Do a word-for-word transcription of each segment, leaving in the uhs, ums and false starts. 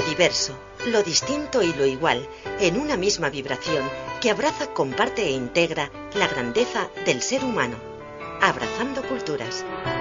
diverso, lo distinto y lo igual, en una misma vibración que abraza, comparte e integra la grandeza del ser humano. Abrazando Culturas.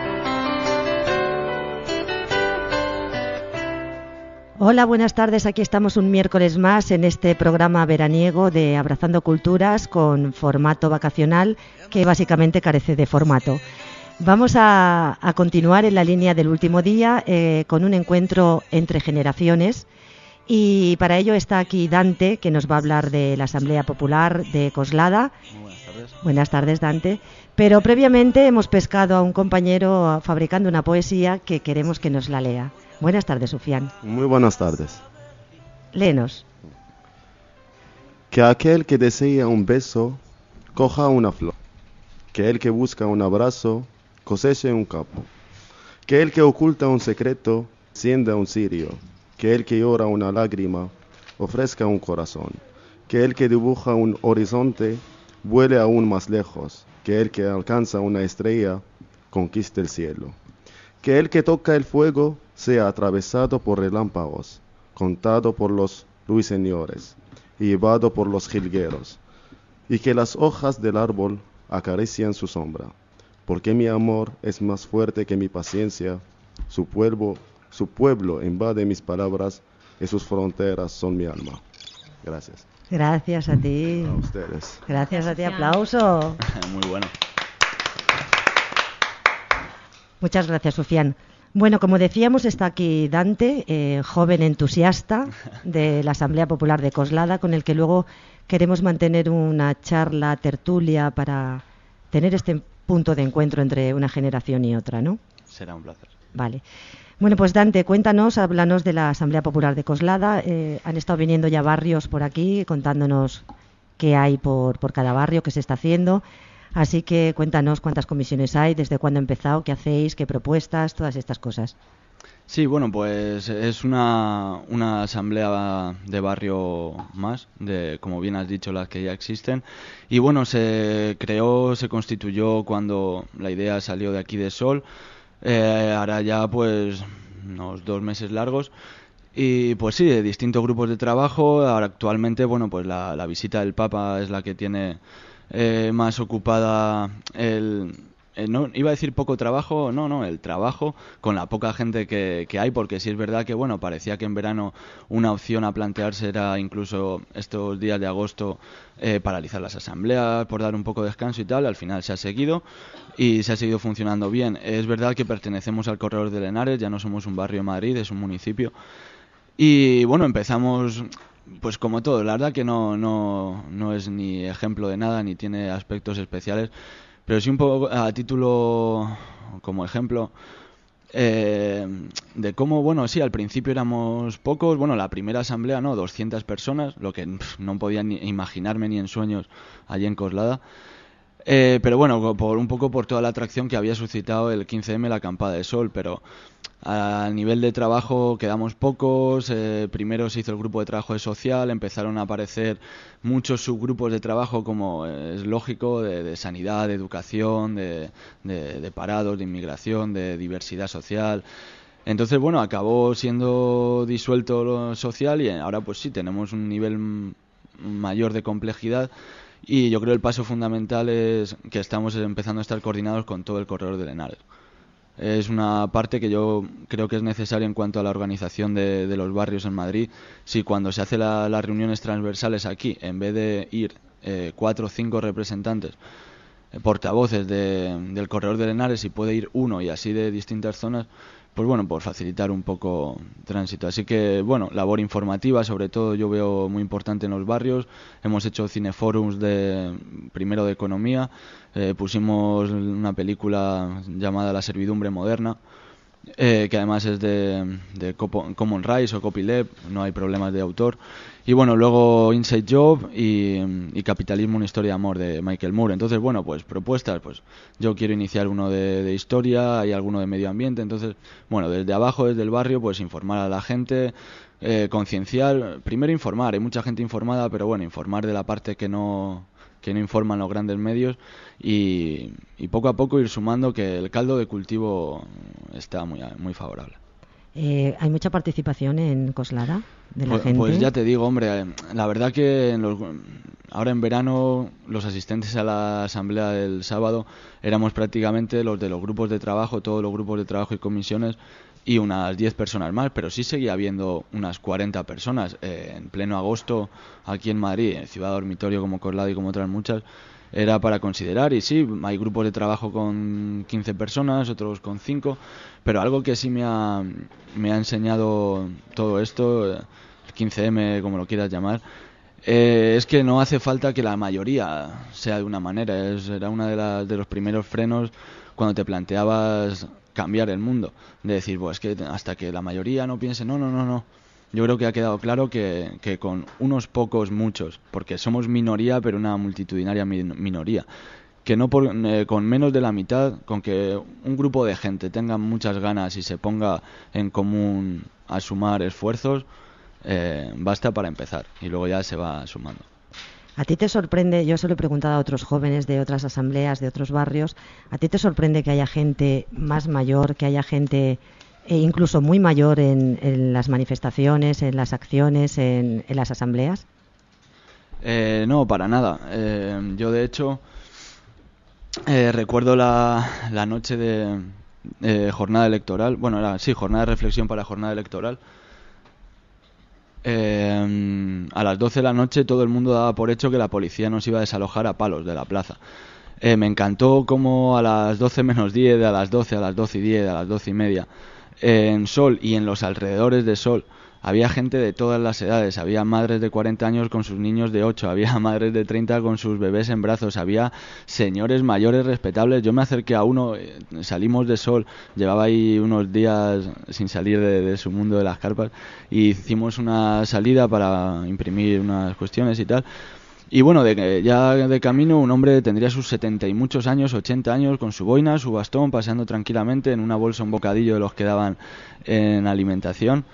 Hola, buenas tardes. Aquí estamos un miércoles más en este programa veraniego de Abrazando Culturas con formato vacacional que básicamente carece de formato. Vamos a, a continuar en la línea del último día eh, con un encuentro entre generaciones y para ello está aquí Dante, que nos va a hablar de la Asamblea Popular de Coslada. Muy buenas tardes. Buenas tardes, Dante. Pero previamente hemos pescado a un compañero fabricando una poesía que queremos que nos la lea. Buenas tardes, Sufián. Muy buenas tardes. Léenos. Que aquel que desea un beso, coja una flor. Que el que busca un abrazo, coseche un capo. Que el que oculta un secreto, encienda un cirio. Que el que llora una lágrima, ofrezca un corazón. Que el que dibuja un horizonte, vuele aún más lejos. Que el que alcanza una estrella, conquiste el cielo. Que el que toca el fuego, sea atravesado por relámpagos, contado por los ruiseñores y llevado por los jilgueros, y que las hojas del árbol acarician su sombra, porque mi amor es más fuerte que mi paciencia, su pueblo, su pueblo invade mis palabras y sus fronteras son mi alma. Gracias. Gracias a ti. A ustedes. Gracias a ti, aplauso. Muy bueno. Muchas gracias, Sufián. Bueno, como decíamos, está aquí Dante, eh, joven entusiasta de la Asamblea Popular de Coslada, con el que luego queremos mantener una charla, tertulia, para tener este punto de encuentro entre una generación y otra, ¿no? Será un placer. Vale. Bueno, pues Dante, cuéntanos, háblanos de la Asamblea Popular de Coslada. Eh, han estado viniendo ya barrios por aquí, contándonos qué hay por, por cada barrio, qué se está haciendo. Así que cuéntanos cuántas comisiones hay, desde cuándo ha empezado, qué hacéis, qué propuestas, todas estas cosas. Sí, bueno, pues es una, una asamblea de barrio más, de como bien has dicho, las que ya existen. Y bueno, se creó, se constituyó cuando la idea salió de aquí de Sol, eh, ahora ya pues unos dos meses largos. Y pues sí, de distintos grupos de trabajo. Ahora actualmente, bueno, pues la, la visita del Papa es la que tiene eh, más ocupada el... Eh, no, iba a decir poco trabajo, no, no, el trabajo con la poca gente que, que hay, porque sí es verdad que, bueno, parecía que en verano una opción a plantearse era incluso estos días de agosto eh, paralizar las asambleas por dar un poco de descanso y tal. Al final se ha seguido y se ha seguido funcionando bien. Es verdad que pertenecemos al Corredor del Henares, ya no somos un barrio de Madrid, es un municipio. Y bueno, empezamos pues como todo, la verdad que no, no, no es ni ejemplo de nada, ni tiene aspectos especiales. Pero sí un poco a título, como ejemplo, eh, de cómo, bueno, sí, al principio éramos pocos. Bueno, la primera asamblea, ¿no? doscientas personas, lo que pff, no podía ni imaginarme ni en sueños allí en Coslada. Eh, pero bueno, por un poco por toda la atracción que había suscitado el quince eme, la acampada de sol, pero a nivel de trabajo quedamos pocos. Eh, primero se hizo el grupo de trabajo de social, empezaron a aparecer muchos subgrupos de trabajo, como es lógico, de, de sanidad, de educación, de, de, de parados, de inmigración, de diversidad social. Entonces, bueno, acabó siendo disuelto lo social y ahora pues sí, tenemos un nivel mayor de complejidad. Y yo creo que el paso fundamental es que estamos empezando a estar coordinados con todo el Corredor del Henares. Es una parte que yo creo que es necesaria en cuanto a la organización de, de los barrios en Madrid. Si cuando se hacen la, las reuniones transversales aquí, en vez de ir eh, cuatro o cinco representantes, eh, portavoces de, del Corredor del Henares, si puede ir uno y así de distintas zonas, pues bueno, por facilitar un poco tránsito. Así que, bueno, labor informativa, sobre todo yo veo muy importante en los barrios. Hemos hecho cineforums de, primero de economía, eh, pusimos una película llamada La servidumbre moderna, eh, que además es de, de Common Rights o Copyleft, no hay problemas de autor. Y bueno, luego Inside Job y, y Capitalismo, una historia de amor, de Michael Moore. Entonces, bueno, pues propuestas, pues yo quiero iniciar uno de, de historia, hay alguno de medio ambiente. Entonces, bueno, desde abajo, desde el barrio, pues informar a la gente, eh, concienciar. Primero informar, hay mucha gente informada, pero bueno, informar de la parte que no que no informan los grandes medios y, y poco a poco ir sumando que el caldo de cultivo está muy, muy favorable. Eh, ¿Hay mucha participación en Coslada de la pues, gente? Pues ya te digo, hombre, la verdad que en los, ahora en verano los asistentes a la asamblea del sábado éramos prácticamente los de los grupos de trabajo, todos los grupos de trabajo y comisiones, y unas diez personas más, pero sí seguía habiendo unas cuarenta personas. Eh, en pleno agosto, aquí en Madrid, en Ciudad Dormitorio como Coslada y como otras muchas, era para considerar. Y sí, hay grupos de trabajo con quince personas, otros con cinco, pero algo que sí me ha, me ha enseñado todo esto, el quince eme, como lo quieras llamar, eh, es que no hace falta que la mayoría sea de una manera. Es, era uno de, la, de los primeros frenos cuando te planteabas cambiar el mundo, de decir, pues que hasta que la mayoría no piense, no, no, no, no. Yo creo que ha quedado claro que, que con unos pocos, muchos, porque somos minoría, pero una multitudinaria min- minoría, que no por, eh, con menos de la mitad, con que un grupo de gente tenga muchas ganas y se ponga en común a sumar esfuerzos, eh, basta para empezar, y luego ya se va sumando. ¿A ti te sorprende, yo se lo he preguntado a otros jóvenes de otras asambleas, de otros barrios, ¿a ti te sorprende que haya gente más mayor, que haya gente e incluso muy mayor en, en las manifestaciones, en las acciones, en, en las asambleas? Eh, no, para nada. Eh, yo, de hecho, eh, recuerdo la, la noche de eh, jornada electoral, bueno, era, sí, jornada de reflexión para jornada electoral. Eh, a las doce de la noche todo el mundo daba por hecho que la policía nos iba a desalojar a palos de la plaza. Eh, me encantó como a las doce menos diez, a las doce, a las doce y diez, a las doce y media, en Sol y en los alrededores de Sol había gente de todas las edades. Había madres de cuarenta años con sus niños de ocho, había madres de treinta con sus bebés en brazos, había señores mayores respetables. Yo me acerqué a uno, salimos de Sol, llevaba ahí unos días sin salir de, de su mundo de las carpas, y hicimos una salida para imprimir unas cuestiones y tal. Y bueno, de, ya de camino, un hombre tendría sus setenta y muchos años, ochenta años, con su boina, su bastón, paseando tranquilamente, en una bolsa un bocadillo de los que daban en alimentación.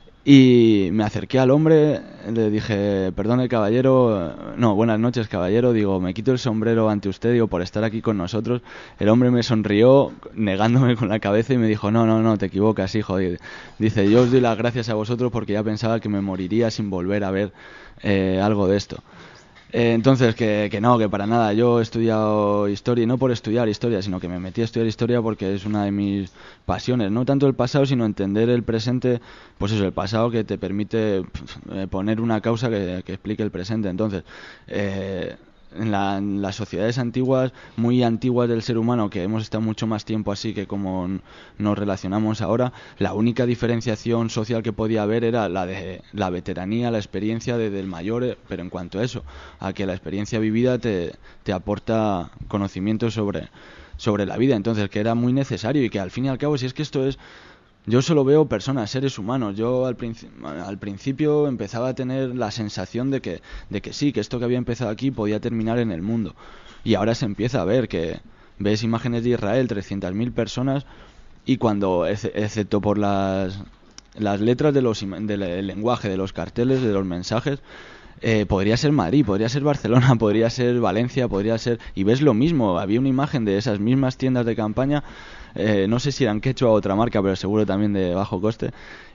Y me acerqué al hombre, le dije, perdone caballero, no, buenas noches caballero, digo, me quito el sombrero ante usted, digo, por estar aquí con nosotros. El hombre me sonrió, negándome con la cabeza, y me dijo, no, no, no, te equivocas, hijo. Dice, yo os doy las gracias a vosotros porque ya pensaba que me moriría sin volver a ver eh, algo de esto. Eh, entonces, que, que no, que para nada. Yo he estudiado historia, y no por estudiar historia, sino que me metí a estudiar historia porque es una de mis pasiones. No tanto el pasado, sino entender el presente, pues eso, el pasado que te permite pf, poner una causa que, que explique el presente. Entonces, eh, en, la, en las sociedades antiguas, muy antiguas del ser humano, que hemos estado mucho más tiempo así que como nos relacionamos ahora, la única diferenciación social que podía haber era la de la veteranía, la experiencia de, del mayor, pero en cuanto a eso, a que la experiencia vivida te, te aporta conocimiento sobre, sobre la vida. Entonces, que era muy necesario, y que al fin y al cabo, si es que esto es... Yo solo veo personas, seres humanos. Yo al, princi- al principio empezaba a tener la sensación de que, de que sí, que esto que había empezado aquí podía terminar en el mundo. Y ahora se empieza a ver que ves imágenes de Israel, trescientas mil personas, y cuando, excepto por las, las letras de los, del lenguaje, de los carteles, de los mensajes, eh, podría ser Madrid, podría ser Barcelona, podría ser Valencia, podría ser... Y ves lo mismo, había una imagen de esas mismas tiendas de campaña, eh, no sé si eran Quechua o otra marca, pero seguro también de bajo coste,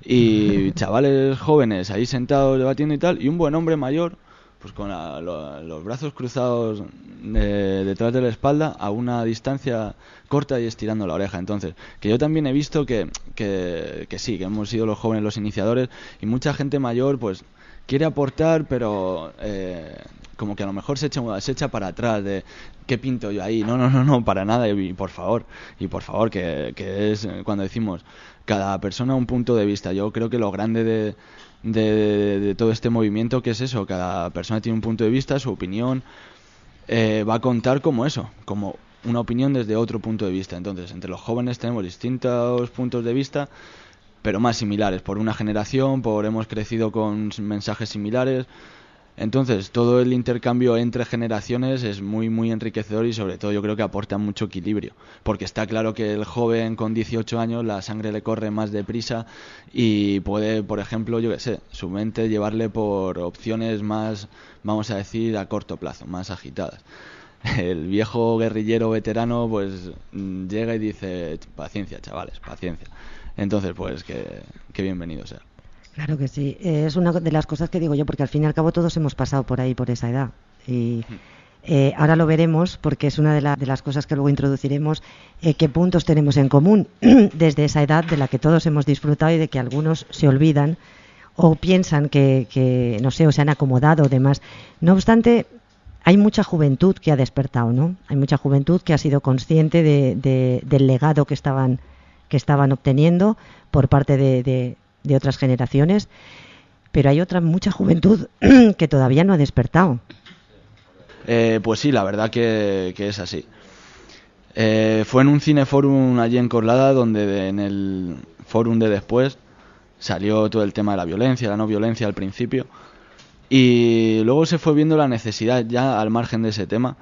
y chavales jóvenes ahí sentados debatiendo y tal, y un buen hombre mayor, pues con la, lo, los brazos cruzados de, detrás de la espalda, a una distancia corta y estirando la oreja. Entonces, que yo también he visto que, que, que sí, que hemos sido los jóvenes los iniciadores, y mucha gente mayor pues quiere aportar, pero eh, como que a lo mejor se echa, se echa para atrás de ¿qué pinto yo ahí? No, no, no, no, para nada. Y, y por favor, y por favor, que, que es cuando decimos cada persona un punto de vista. Yo creo que lo grande de, de, de, de todo este movimiento, que es eso, cada persona tiene un punto de vista, su opinión eh, va a contar como eso, como una opinión desde otro punto de vista. Entonces, entre los jóvenes tenemos distintos puntos de vista, pero más similares, por una generación, por hemos crecido con mensajes similares. Entonces, todo el intercambio entre generaciones es muy, muy enriquecedor, y sobre todo yo creo que aporta mucho equilibrio, porque está claro que el joven con dieciocho años la sangre le corre más deprisa y puede, por ejemplo, yo qué sé, su mente llevarle por opciones más, vamos a decir, a corto plazo, más agitadas. El viejo guerrillero veterano pues llega y dice, paciencia, chavales, paciencia. Entonces, pues que, que bienvenido sea. Claro que sí, eh, es una de las cosas que digo yo, porque al fin y al cabo todos hemos pasado por ahí, por esa edad. Y eh, ahora lo veremos, porque es una de, la, de las cosas que luego introduciremos, eh, qué puntos tenemos en común desde esa edad de la que todos hemos disfrutado y de que algunos se olvidan o piensan que, que no sé, o se han acomodado o demás. No obstante, hay mucha juventud que ha despertado, ¿no? Hay mucha juventud que ha sido consciente de, de, del legado que estaban, que estaban obteniendo por parte de... de de otras generaciones, pero hay otra mucha juventud que todavía no ha despertado. Eh, pues sí, la verdad que, que es así. Eh, fue en un cineforum allí en Coslada donde de, en el forum de después salió todo el tema de la violencia, la no violencia al principio, y luego se fue viendo la necesidad ya al margen de ese tema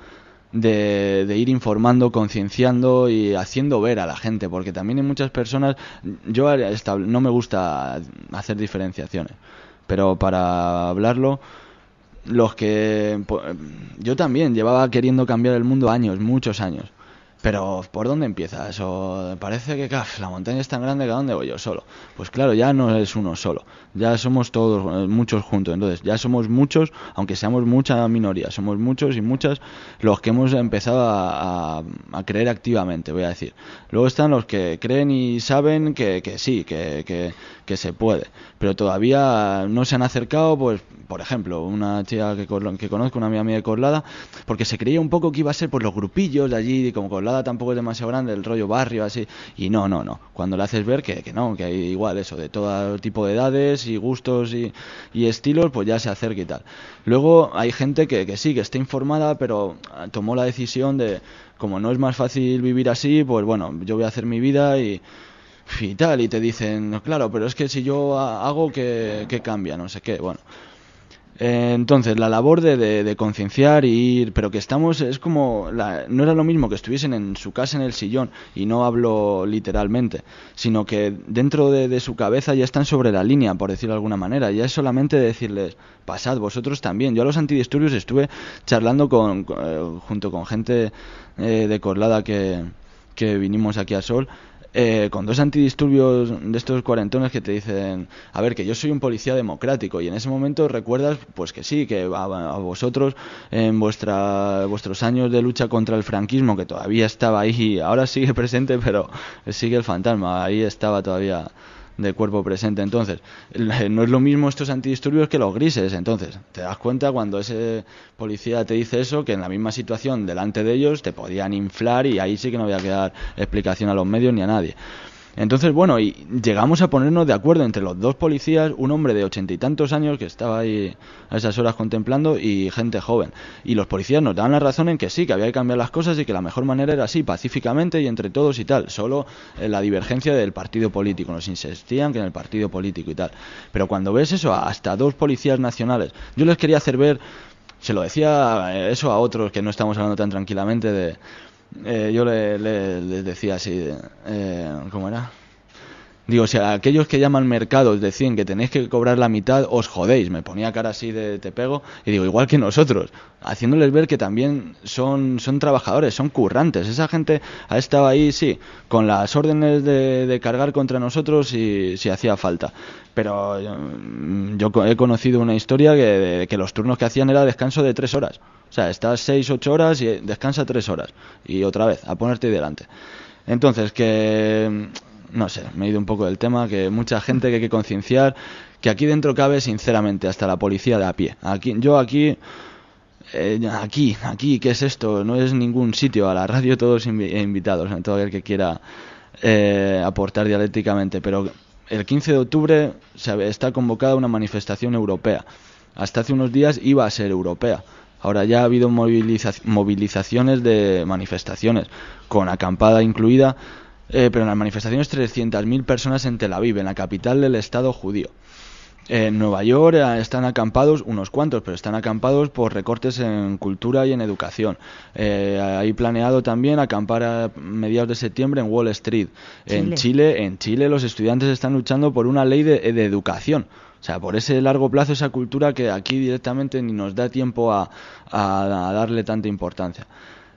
De, de ir informando, concienciando y haciendo ver a la gente, porque también hay muchas personas, yo no me gusta hacer diferenciaciones, pero para hablarlo, los que yo también llevaba queriendo cambiar el mundo años, muchos años, pero ¿por dónde empieza eso? Parece que uf, la montaña es tan grande que ¿a dónde voy yo solo? Pues claro, ya no es uno solo, ya somos todos, muchos juntos, entonces ya somos muchos, aunque seamos mucha minoría, somos muchos y muchas los que hemos empezado a, a, a creer activamente, voy a decir. Luego están los que creen y saben que, que sí, que, que, que se puede, pero todavía no se han acercado, pues por ejemplo, una chica que, que conozco, una amiga mía de Coslada, porque se creía un poco que iba a ser por los grupillos de allí, y como Coslada tampoco es demasiado grande, el rollo barrio así, y no, no, no, cuando le haces ver que, que no, que hay igual eso, de todo tipo de edades y gustos y, y estilos, pues ya se acerca y tal. Luego hay gente que, que sí, que está informada, pero tomó la decisión de, como no es más fácil vivir así, pues bueno, yo voy a hacer mi vida y... y tal, y te dicen, claro, pero es que si yo hago, que, que cambia, no sé qué, bueno... Entonces, la labor de, de, de concienciar y ir, pero que estamos, es como, la, no era lo mismo que estuviesen en su casa en el sillón, y no hablo literalmente, sino que dentro de, de su cabeza ya están sobre la línea, por decirlo de alguna manera, ya es solamente decirles, pasad vosotros también. Yo a los antidisturbios estuve charlando con, con eh, junto con gente eh, de Coslada que, que vinimos aquí a Sol, Eh, con dos antidisturbios de estos cuarentones que te dicen, a ver, que yo soy un policía democrático, y en ese momento recuerdas pues que sí, que a, a vosotros en vuestra vuestros años de lucha contra el franquismo, que todavía estaba ahí, ahora sigue presente, pero sigue el fantasma, ahí estaba todavía de cuerpo presente. Entonces, no es lo mismo estos antidisturbios que los grises. Entonces, te das cuenta cuando ese policía te dice eso, que en la misma situación delante de ellos te podían inflar, y ahí sí que no voy a quedar explicación a los medios ni a nadie. Entonces, bueno, y llegamos a ponernos de acuerdo entre los dos policías, un hombre de ochenta y tantos años que estaba ahí a esas horas contemplando, y gente joven. Y los policías nos daban la razón en que sí, que había que cambiar las cosas y que la mejor manera era así, pacíficamente y entre todos y tal. Solo eh, la divergencia del partido político. Nos insistían que en el partido político y tal. Pero cuando ves eso, hasta dos policías nacionales, yo les quería hacer ver, se lo decía eso a otros que no estamos hablando tan tranquilamente de... Eh, yo les le, le decía así, eh, ¿cómo era? Digo, si a aquellos que llaman mercados decían que tenéis que cobrar la mitad, os jodéis. Me ponía cara así de te pego, y digo, igual que nosotros, haciéndoles ver que también son, son trabajadores, son currantes. Esa gente ha estado ahí, sí, con las órdenes de, de cargar contra nosotros si, si hacía falta. Pero yo, yo he conocido una historia que, de, que los turnos que hacían era descanso de tres horas. O sea, estás seis, ocho horas y descansa tres horas. Y otra vez, a ponerte delante. Entonces, que... no sé, me he ido un poco del tema, que mucha gente que hay que concienciar, que aquí dentro cabe sinceramente hasta la policía de a pie. Aquí, yo aquí, eh, aquí, aquí, ¿qué es esto? No es ningún sitio, a la radio todos invi- invitados, todo aquel que quiera eh, aportar dialécticamente, pero el quince de octubre se está convocada una manifestación europea. Hasta hace unos días iba a ser europea. Ahora ya ha habido moviliza- movilizaciones de manifestaciones, con acampada incluida. Eh, pero en las manifestaciones trescientas mil personas en Tel Aviv, en la capital del Estado judío. En Nueva York eh, están acampados, unos cuantos, pero están acampados por recortes en cultura y en educación. Eh, hay planeado también acampar a mediados de septiembre en Wall Street. Chile. En Chile, en Chile los estudiantes están luchando por una ley de, de educación. O sea, por ese largo plazo, esa cultura que aquí directamente ni nos da tiempo a, a, a darle tanta importancia.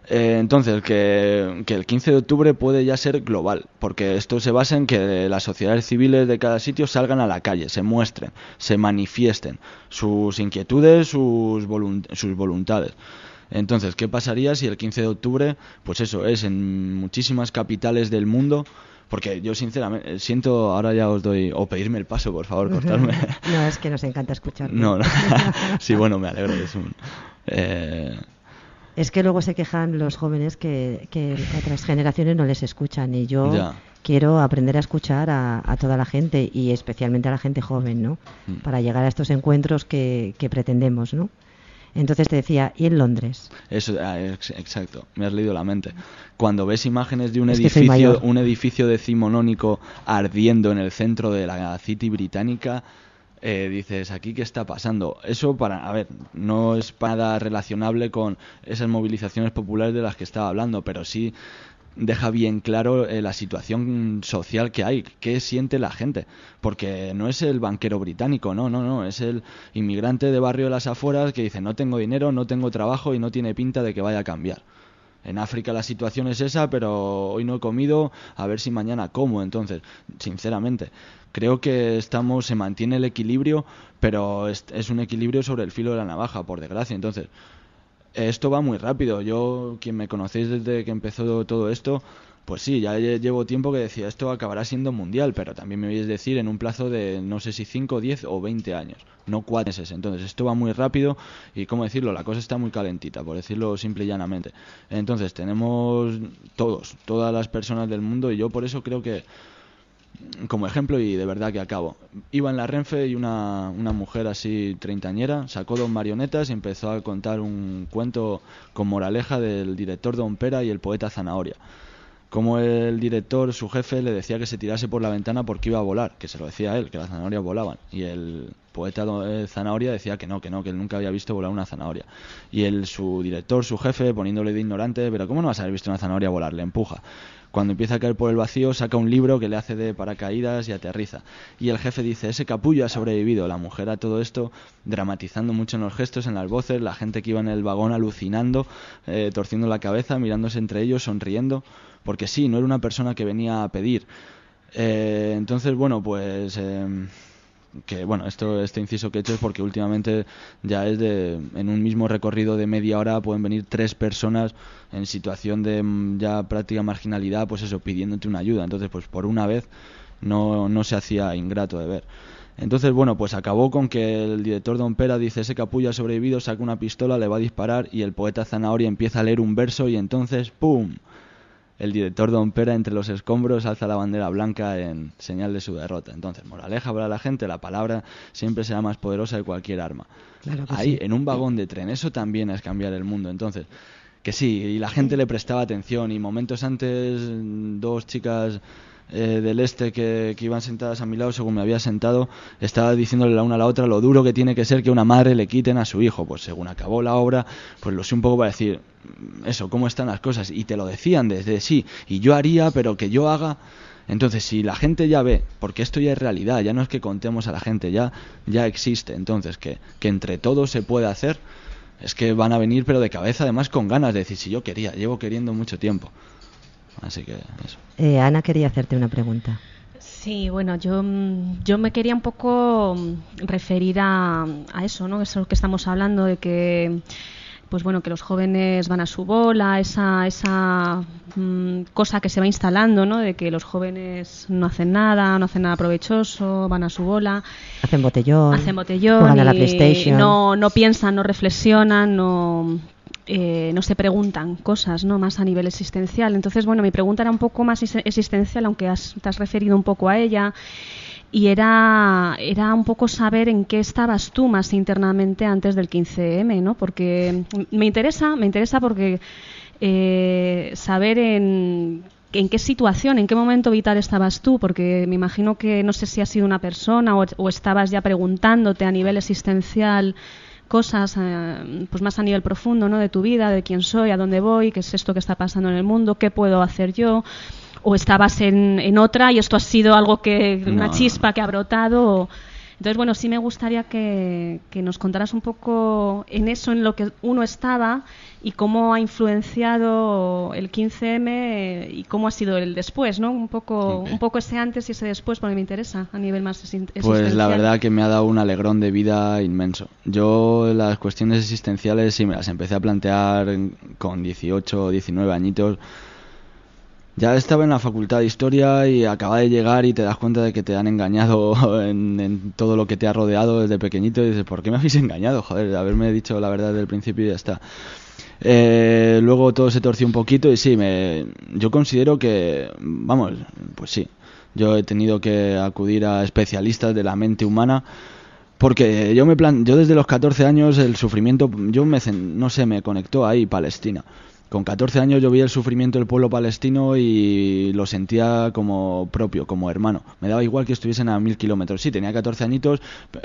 Eh, entonces, que, que el quince de octubre puede ya ser global, porque esto se basa en que las sociedades civiles de cada sitio salgan a la calle, se muestren, se manifiesten sus inquietudes, sus, volunt- sus voluntades. Entonces, ¿qué pasaría si el quince de octubre, pues eso, es en muchísimas capitales del mundo? Porque yo sinceramente siento, ahora ya os doy, o pedirme el paso, por favor, cortarme. No, es que nos encanta escuchar. No, no. Sí, bueno, me alegro, es un... Eh... Es que luego se quejan los jóvenes que, que otras generaciones no les escuchan, y yo Ya. quiero aprender a escuchar a, a toda la gente, y especialmente a la gente joven, ¿no? Mm. Para llegar a estos encuentros que, que pretendemos, ¿no? Entonces te decía, ¿y en Londres? Eso, ah, ex- exacto, me has leído la mente. Cuando ves imágenes de un Es que soy edificio, mayor. un edificio decimonónico ardiendo en el centro de la City británica, eh, dices, ¿aquí qué está pasando? Eso, para, a ver, no es para nada relacionable con esas movilizaciones populares de las que estaba hablando, pero sí deja bien claro eh, la situación social que hay, qué siente la gente, porque no es el banquero británico, no, no, no, es el inmigrante de barrio de las afueras que dice, no tengo dinero, no tengo trabajo y no tiene pinta de que vaya a cambiar. En África la situación es esa, pero hoy no he comido, a ver si mañana como. Entonces, sinceramente, creo que estamos, se mantiene el equilibrio, pero es, es un equilibrio sobre el filo de la navaja, por desgracia. Entonces, esto va muy rápido. Yo, quien me conocéis desde que empezó todo esto, pues sí, ya lle- llevo tiempo que decía, esto acabará siendo mundial, pero también me oís decir en un plazo de no sé si cinco, diez o veinte años, no cuatro meses. Entonces, esto va muy rápido y, ¿cómo decirlo? La cosa está muy calentita, por decirlo simple y llanamente. Entonces, tenemos todos, todas las personas del mundo, y yo por eso creo que, como ejemplo, y de verdad que acabo, iba en la Renfe y una, una mujer así treintañera sacó dos marionetas y empezó a contar un cuento con moraleja del director Don Pera y el poeta Zanahoria. Como el director, su jefe, le decía que se tirase por la ventana porque iba a volar, que se lo decía a él, que las zanahorias volaban, y el poeta do- eh, Zanahoria decía que no, que no, que él nunca había visto volar una zanahoria. Y el, su director, su jefe, poniéndole de ignorante, pero ¿cómo no vas a haber visto una zanahoria volar? Le empuja. Cuando empieza a caer por el vacío, saca un libro que le hace de paracaídas y aterriza. Y el jefe dice, ese capullo ha sobrevivido. La mujer a todo esto, dramatizando mucho en los gestos, en las voces, la gente que iba en el vagón alucinando, eh, torciendo la cabeza, mirándose entre ellos, sonriendo, porque sí, no era una persona que venía a pedir. Eh, entonces, bueno, pues... Eh, que bueno, esto este inciso que he hecho es porque últimamente ya es de en un mismo recorrido de media hora pueden venir tres personas en situación de mm, ya práctica marginalidad, pues eso, pidiéndote una ayuda. Entonces, pues por una vez no, no se hacía ingrato de ver. Entonces, bueno, pues acabó con que el director Don Pera dice, ese capullo ha sobrevivido, saca una pistola, le va a disparar, y el poeta Zanahoria empieza a leer un verso y entonces ¡pum! El director Don Pera, entre los escombros, alza la bandera blanca en señal de su derrota. Entonces, moraleja para la gente, la palabra siempre será más poderosa de cualquier arma. Claro que Ahí, sí. en un vagón de tren, eso también es cambiar el mundo. Entonces, que sí, y la gente le prestaba atención, y momentos antes, dos chicas eh, del este que, que iban sentadas a mi lado, según me había sentado, estaba diciéndole la una a la otra lo duro que tiene que ser que una madre le quiten a su hijo. Pues según acabó la obra, pues lo sé un poco para decir... eso, cómo están las cosas, y te lo decían desde sí, y yo haría, pero que yo haga. Entonces, si la gente ya ve, porque esto ya es realidad, ya no es que contemos a la gente, ya ya existe, entonces que, que entre todos se puede hacer, es que van a venir, pero de cabeza, además con ganas de decir, si yo quería, llevo queriendo mucho tiempo. Así que eso. Eh, Ana quería hacerte una pregunta. Sí, bueno, yo, mm, yo me quería un poco mm, referir a, a eso, ¿no? Eso que estamos hablando de que, pues bueno, que los jóvenes van a su bola, esa, esa mm, cosa que se va instalando, ¿no? De que los jóvenes no hacen nada, no hacen nada provechoso, van a su bola, Hacen botellón, hacen botellón, juegan a la y PlayStation. no, no piensan, no reflexionan, no, eh, no se preguntan cosas, ¿no? Más a nivel existencial. Entonces, bueno, mi pregunta era un poco más is- existencial, aunque has, te has referido un poco a ella. Y era, era un poco saber en qué estabas tú más internamente antes del quince eme, ¿no? Porque me interesa, me interesa porque eh, saber en, en qué situación, en qué momento vital estabas tú, porque me imagino que no sé si has sido una persona o, o estabas ya preguntándote a nivel existencial cosas, eh, pues más a nivel profundo, ¿no? De tu vida, de quién soy, a dónde voy, qué es esto que está pasando en el mundo, qué puedo hacer yo. O estabas en, en otra y esto ha sido algo que, una No, chispa no. que ha brotado. Entonces, bueno, sí me gustaría que, que nos contaras un poco en eso, en lo que uno estaba y cómo ha influenciado el quince eme y cómo ha sido el después, ¿no? Un poco, okay. un poco ese antes y ese después, porque me interesa a nivel más existencial. Pues la verdad que me ha dado un alegrón de vida inmenso. Yo las cuestiones existenciales sí me las empecé a plantear con dieciocho o diecinueve añitos. Ya estaba en la facultad de Historia y acaba de llegar y te das cuenta de que te han engañado en, en todo lo que te ha rodeado desde pequeñito y dices, ¿por qué me habéis engañado? Joder, haberme dicho la verdad desde el principio y ya está. Eh, luego todo se torció un poquito y sí, me, yo considero que, vamos, pues sí, yo he tenido que acudir a especialistas de la mente humana porque yo me plan, yo desde los catorce años el sufrimiento, yo me, no sé, me conectó ahí Palestina. Con catorce años yo vi el sufrimiento del pueblo palestino y lo sentía como propio, como hermano. Me daba igual que estuviesen a mil kilómetros. Sí, tenía catorce añitos,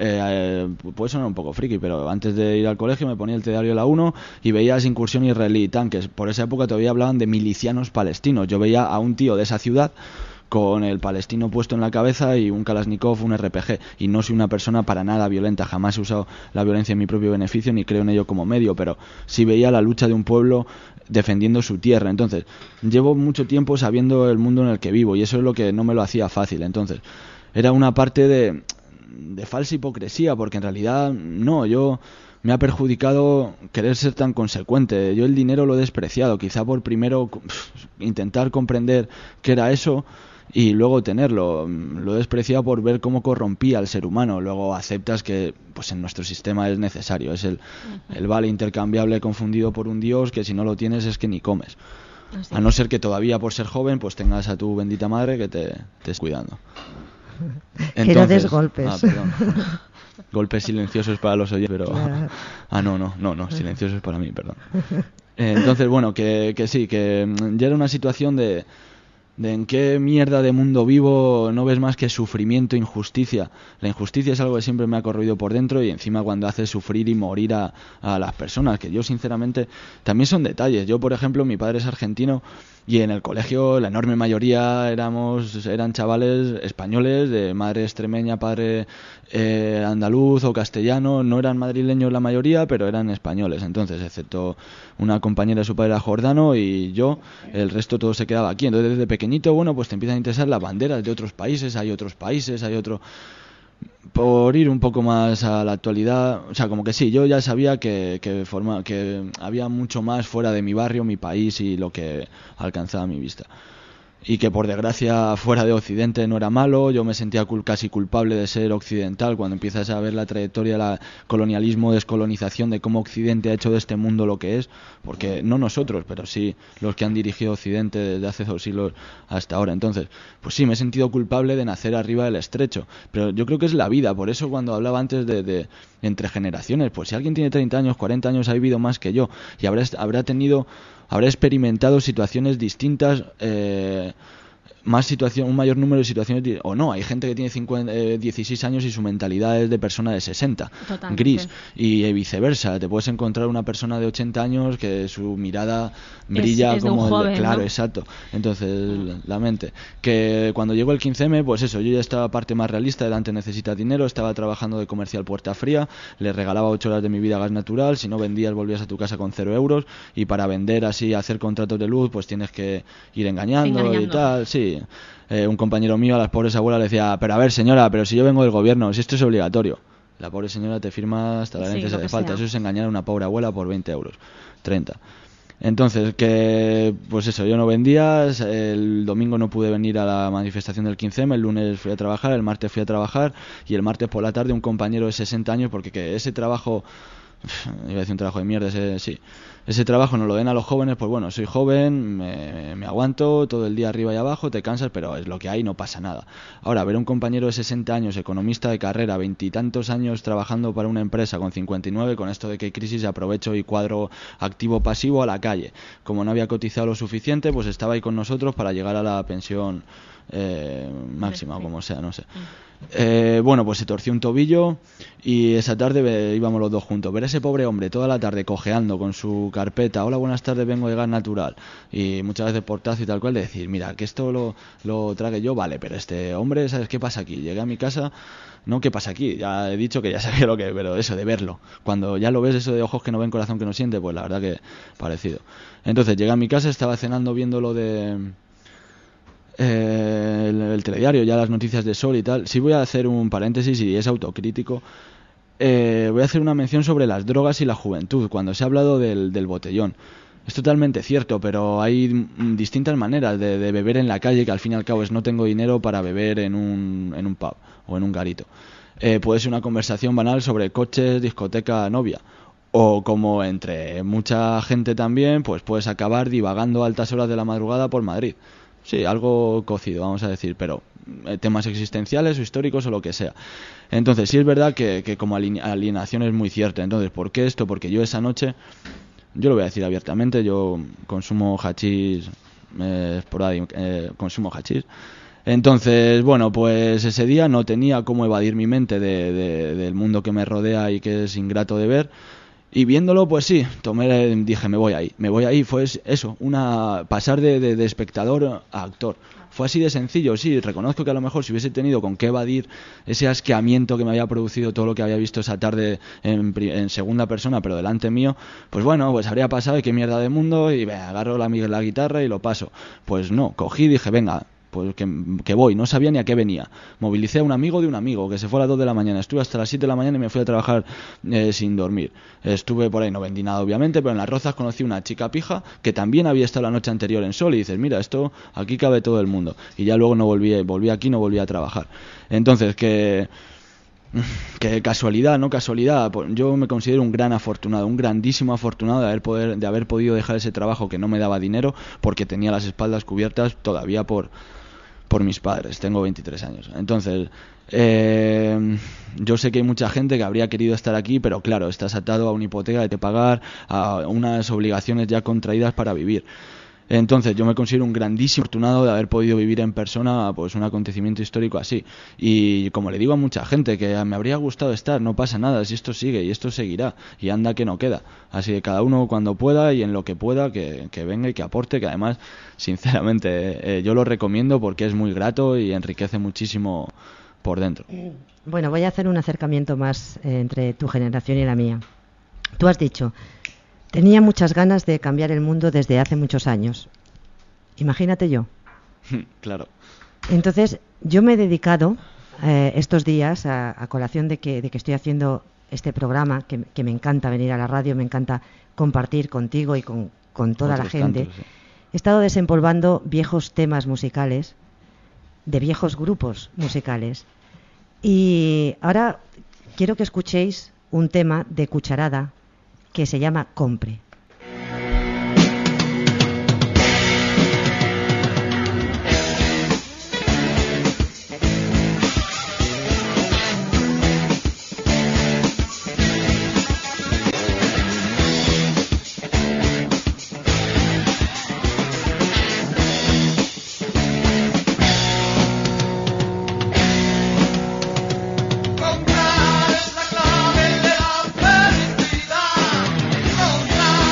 eh, puede sonar un poco friki, pero antes de ir al colegio me ponía el telediario de la uno y veía esa incursión israelí y tanques. Por esa época todavía hablaban de milicianos palestinos. Yo veía a un tío de esa ciudad con el palestino puesto en la cabeza y un Kalashnikov, un erre pe ge, y no soy una persona para nada violenta, jamás he usado la violencia en mi propio beneficio ni creo en ello como medio, pero sí veía la lucha de un pueblo defendiendo su tierra. Entonces, llevo mucho tiempo sabiendo el mundo en el que vivo y eso es lo que no me lo hacía fácil. Entonces, era una parte de, de falsa hipocresía, porque en realidad no, yo me ha perjudicado querer ser tan consecuente. Yo el dinero lo he despreciado, quizá por primero pff, intentar comprender qué era eso y luego tenerlo. Lo he despreciado por ver cómo corrompía al ser humano. Luego aceptas que pues en nuestro sistema es necesario, es el, el vale intercambiable confundido por un dios que si no lo tienes es que ni comes. Así. A no ser que todavía por ser joven pues tengas a tu bendita madre que te, te esté cuidando. Entonces, que no des golpes. Ah, perdón. Golpes silenciosos para los oyentes, pero... Claro. Ah, no, no, no, no, silenciosos para mí, perdón. Eh, entonces, bueno, que, que sí, que ya era una situación de... de en qué mierda de mundo vivo, no ves más que sufrimiento, injusticia. La injusticia es algo que siempre me ha corroído por dentro y encima cuando hace sufrir y morir a, a las personas, que yo sinceramente también son detalles. Yo, por ejemplo, mi padre es argentino y en el colegio la enorme mayoría éramos eran chavales españoles, de madre extremeña, padre eh, andaluz o castellano. No eran madrileños la mayoría, pero eran españoles. Entonces, excepto una compañera de su padre era jordano y yo, el resto todo se quedaba aquí. Entonces, desde pequeñito, bueno, pues te empiezan a interesar las banderas de otros países, hay otros países, hay otro... Por ir un poco más a la actualidad, o sea, como que sí, yo ya sabía que, que, forma, que había mucho más fuera de mi barrio, mi país y lo que alcanzaba mi vista. Y que por desgracia fuera de Occidente no era malo. Yo me sentía cul- casi culpable de ser occidental cuando empiezas a ver la trayectoria del colonialismo, descolonización, de cómo Occidente ha hecho de este mundo lo que es, porque no nosotros, pero sí los que han dirigido Occidente desde hace dos siglos hasta ahora. Entonces, pues sí, me he sentido culpable de nacer arriba del estrecho, pero yo creo que es la vida. Por eso cuando hablaba antes de, de entre generaciones, pues si alguien tiene treinta años, cuarenta años, ha vivido más que yo y habrá, habrá tenido... habrá experimentado situaciones distintas, eh, más situación, un mayor número de situaciones, o no, hay gente que tiene cincuenta, eh, dieciséis años y su mentalidad es de persona de sesenta, totalmente. Gris, y eh, viceversa. Te puedes encontrar una persona de ochenta años que su mirada brilla es, es como de un joven, el de, claro, ¿no? Exacto. Entonces, mm. la mente. Que cuando llegó el quince eme, pues eso, yo ya estaba parte más realista, el antes necesita dinero, estaba trabajando de comercial puerta fría, le regalaba ocho horas de mi vida a gas natural, si no vendías volvías a tu casa con cero euros, y para vender así, hacer contratos de luz, pues tienes que ir engañando, engañando. y tal, sí. Eh, un compañero mío a las pobres abuelas le decía, pero a ver señora, pero si yo vengo del gobierno, si esto es obligatorio. La pobre señora te firma hasta la sí, herencia si hace falta. Sea. Eso es engañar a una pobre abuela por veinte euros, treinta. Entonces, que pues eso, yo no vendía, el domingo no pude venir a la manifestación del quince eme, el lunes fui a trabajar, el martes fui a trabajar y el martes por la tarde un compañero de sesenta años, porque que ese trabajo... iba a decir un trabajo de mierda, ese, sí, ese trabajo nos lo den a los jóvenes, pues bueno, soy joven, me, me aguanto todo el día arriba y abajo, te cansas, pero es lo que hay, no pasa nada. Ahora, ver a un compañero de sesenta años, economista de carrera, veintitantos años trabajando para una empresa con cincuenta y nueve, con esto de que hay crisis, aprovecho y cuadro activo-pasivo a la calle. Como no había cotizado lo suficiente, pues estaba ahí con nosotros para llegar a la pensión eh, máxima, sí, o como sea, no sé. Sí. Eh, bueno, pues se torció un tobillo y esa tarde eh, íbamos los dos juntos. Ver a ese pobre hombre toda la tarde cojeando con su carpeta, hola, buenas tardes, vengo de gas natural, y muchas veces portazo y tal cual, de decir, mira, que esto lo, lo trague yo, vale, pero este hombre, ¿sabes qué pasa aquí? Llegué a mi casa, no, ¿qué pasa aquí? Ya he dicho que ya sabía lo que, pero eso de verlo, cuando ya lo ves, eso de ojos que no ven, corazón que no siente, pues la verdad que parecido. Entonces llegué a mi casa, estaba cenando viendo lo de... Eh, el, el telediario, ya las noticias de Sol y tal. Sí voy a hacer un paréntesis y es autocrítico. Eh, voy a hacer una mención sobre las drogas y la juventud, cuando se ha hablado del, del botellón. Es totalmente cierto, pero hay m- distintas maneras de, de beber en la calle, que al fin y al cabo es no tengo dinero para beber en un, en un pub o en un garito. Eh, puede ser una conversación banal sobre coches, discoteca, novia. O como entre mucha gente también, pues puedes acabar divagando a altas horas de la madrugada por Madrid. Sí, algo cocido, vamos a decir, pero eh, temas existenciales o históricos o lo que sea. Entonces, sí es verdad que, que como aline- alienación es muy cierta. Entonces, ¿por qué esto? Porque yo esa noche, yo lo voy a decir abiertamente, yo consumo hachís, eh, esporádico, eh, consumo hachís. Entonces, bueno, pues ese día no tenía cómo evadir mi mente de, de, del mundo que me rodea y que es ingrato de ver. Y viéndolo, pues sí, tomé, dije, me voy ahí, me voy ahí, fue eso, una pasar de, de, de espectador a actor. Fue así de sencillo, sí, reconozco que a lo mejor si hubiese tenido con qué evadir ese asqueamiento que me había producido todo lo que había visto esa tarde en, en segunda persona, pero delante mío, pues bueno, pues habría pasado y qué mierda de mundo, y me agarro la, la guitarra y lo paso. Pues no, cogí y dije, venga, pues que, que voy, no sabía ni a qué venía. Movilicé a un amigo de un amigo que se fue a las dos de la mañana, estuve hasta las siete de la mañana y me fui a trabajar eh, sin dormir. Estuve por ahí, no vendí nada obviamente, pero en Las Rozas conocí una chica pija que también había estado la noche anterior en Sol y dices, mira, esto aquí cabe todo el mundo. Y ya luego no volví, volví aquí, no volví a trabajar. Entonces, que... que casualidad, no casualidad, yo me considero un gran afortunado, un grandísimo afortunado de haber poder, de haber podido dejar ese trabajo que no me daba dinero porque tenía las espaldas cubiertas todavía por por mis padres, tengo veintitrés años. Entonces, eh, yo sé que hay mucha gente que habría querido estar aquí, pero claro, estás atado a una hipoteca de pagar, a unas obligaciones ya contraídas para vivir. Entonces yo me considero un grandísimo afortunado de haber podido vivir en persona pues un acontecimiento histórico así. Y como le digo a mucha gente que me habría gustado estar, no pasa nada, si esto sigue y esto seguirá y anda que no queda. Así que cada uno cuando pueda y en lo que pueda que, que venga y que aporte, que además sinceramente eh, yo lo recomiendo porque es muy grato y enriquece muchísimo por dentro. Bueno, voy a hacer un acercamiento más eh, entre tu generación y la mía. Tú has dicho... Tenía muchas ganas de cambiar el mundo desde hace muchos años. Imagínate yo. Claro. Entonces, yo me he dedicado eh, estos días, a, a colación de que, de que estoy haciendo este programa, que, que me encanta venir a la radio, me encanta compartir contigo y con, con toda Otros la gente. Tantos, sí. He estado desempolvando viejos temas musicales, de viejos grupos musicales. Y ahora quiero que escuchéis un tema de Cucharada, que se llama Compre. Comprar es la clave de la felicidad. Comprar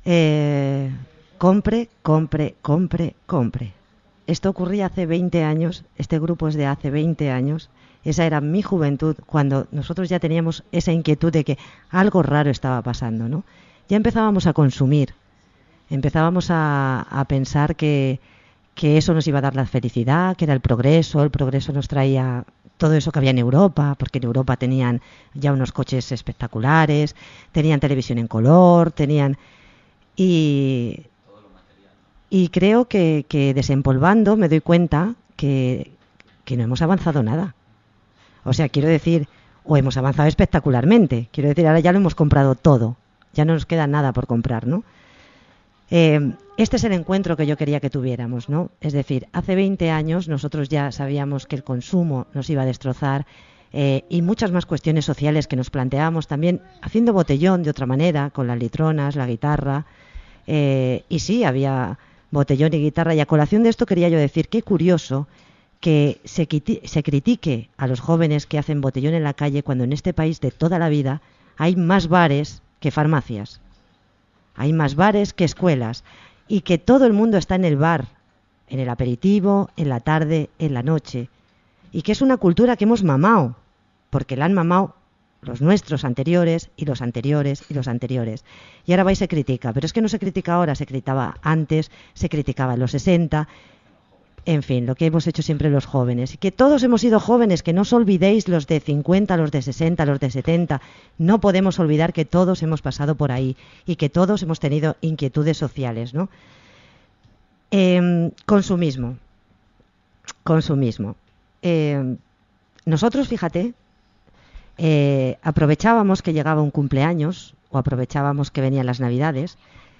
Eh, compre, compre, compre, compre. Esto ocurría hace veinte años, este grupo es de hace veinte años, esa era mi juventud, cuando nosotros ya teníamos esa inquietud de que algo raro estaba pasando, ¿no? Ya empezábamos a consumir, empezábamos a, a pensar que, que eso nos iba a dar la felicidad, que era el progreso, el progreso nos traía todo eso que había en Europa, porque en Europa tenían ya unos coches espectaculares, tenían televisión en color, tenían... Y, y creo que, que desempolvando me doy cuenta que, que no hemos avanzado nada. O sea, quiero decir, o hemos avanzado espectacularmente, quiero decir, ahora ya lo hemos comprado todo, ya no nos queda nada por comprar, ¿no? Eh, este es el encuentro que yo quería que tuviéramos, ¿no? Es decir, hace veinte años nosotros ya sabíamos que el consumo nos iba a destrozar eh, y muchas más cuestiones sociales que nos planteábamos también haciendo botellón de otra manera, con las litronas, la guitarra, eh, y sí, había botellón y guitarra, y a colación de esto quería yo decir, qué curioso que se, quiti- se critique a los jóvenes que hacen botellón en la calle cuando en este país de toda la vida hay más bares que farmacias. Hay más bares que escuelas y que todo el mundo está en el bar, en el aperitivo, en la tarde, en la noche. Y que es una cultura que hemos mamado, porque la han mamado los nuestros anteriores y los anteriores y los anteriores. Y ahora va y se critica, pero es que no se critica ahora, se criticaba antes, se criticaba en los sesenta, en fin, lo que hemos hecho siempre los jóvenes. Y que todos hemos sido jóvenes, que no os olvidéis los de cincuenta, los de sesenta, los de setenta. No podemos olvidar que todos hemos pasado por ahí y que todos hemos tenido inquietudes sociales, ¿no? Eh, consumismo. Consumismo. Eh, nosotros, fíjate, eh, aprovechábamos que llegaba un cumpleaños o aprovechábamos que venían las Navidades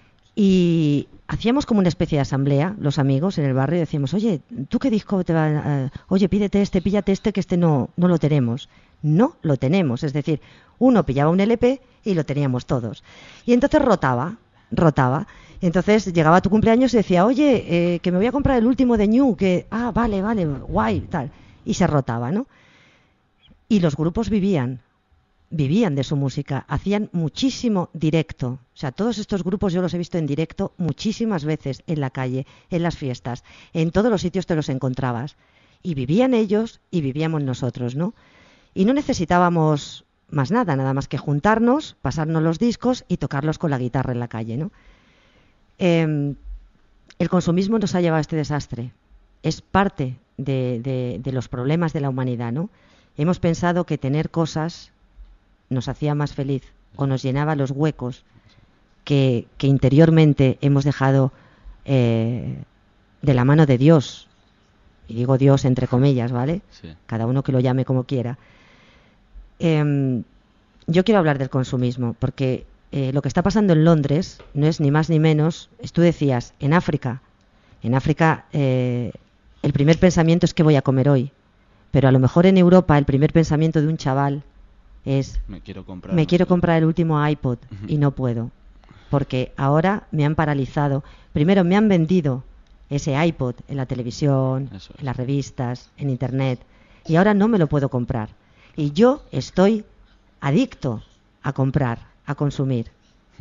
y hacíamos como una especie de asamblea, los amigos en el barrio, y decíamos, oye, ¿tú qué disco te va a...? Oye, pídete este, píllate este, que este no, no lo tenemos. No lo tenemos, es decir, uno pillaba un L P y lo teníamos todos. Y entonces rotaba, rotaba. Entonces llegaba tu cumpleaños y decía, oye, eh, que me voy a comprar el último de New, que, ah, vale, vale, guay, tal. Y se rotaba, ¿no? Y los grupos vivían. Vivían de su música, hacían muchísimo directo. O sea, todos estos grupos yo los he visto en directo muchísimas veces en la calle, en las fiestas, en todos los sitios te los encontrabas. Y vivían ellos y vivíamos nosotros, ¿no? Y no necesitábamos más nada, nada más que juntarnos, pasarnos los discos y tocarlos con la guitarra en la calle, ¿no? Eh, el consumismo nos ha llevado a este desastre. Es parte de, de, de los problemas de la humanidad, ¿no? Hemos pensado que tener cosas nos hacía más feliz o nos llenaba los huecos que, que interiormente hemos dejado eh, de la mano de Dios. Y digo Dios entre comillas, ¿vale? Sí. Cada uno que lo llame como quiera. Eh, yo quiero hablar del consumismo porque eh, lo que está pasando en Londres no es ni más ni menos, tú decías, en África. En África eh, el primer pensamiento es qué voy a comer hoy. Pero a lo mejor en Europa el primer pensamiento de un chaval es me quiero comprar, me quiero comprar el último iPod uh-huh. y no puedo porque ahora me han paralizado. Primero me han vendido ese iPod en la televisión, es. en las revistas, en internet, y ahora no me lo puedo comprar y yo estoy adicto a comprar, a consumir.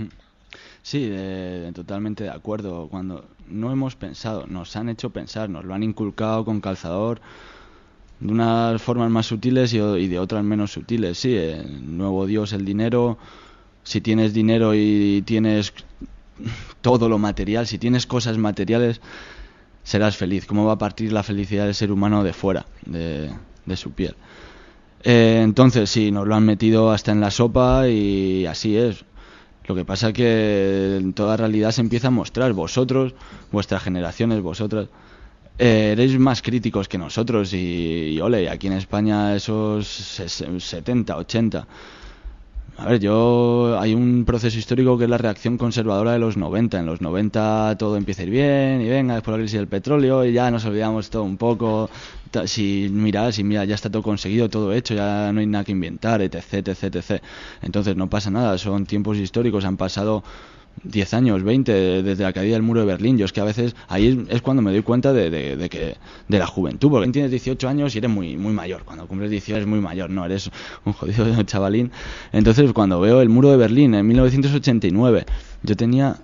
Sí, eh, totalmente de acuerdo. Cuando no hemos pensado, nos han hecho pensar, nos lo han inculcado con calzador de unas formas más sutiles y, y de otras menos sutiles. Sí, el nuevo Dios, el dinero. Si tienes dinero y tienes todo lo material, si tienes cosas materiales, serás feliz. ¿Cómo va a partir la felicidad del ser humano de fuera, de, de su piel? Eh, entonces, sí, nos lo han metido hasta en la sopa y así es. Lo que pasa es que en toda realidad se empieza a mostrar. Vosotros, vuestras generaciones, vosotras... Eh, erais más críticos que nosotros y, y ole, aquí en España esos setenta, ochenta. A ver, yo hay un proceso histórico que es la reacción conservadora de los noventa. En los noventa todo empieza a ir bien y venga, después la crisis del petróleo y ya nos olvidamos todo un poco. Si mira, si mira, ya está todo conseguido, todo hecho, ya no hay nada que inventar, etc, etc, etcétera. Entonces no pasa nada, son tiempos históricos, han pasado diez años, veinte, desde la caída del muro de Berlín. Yo es que a veces ahí es, es cuando me doy cuenta de, de, de que de la juventud, porque tienes dieciocho años y eres muy muy mayor. Cuando cumples dieciocho eres muy mayor, no, eres un jodido chavalín. Entonces cuando veo el muro de Berlín en mil novecientos ochenta y nueve, yo tenía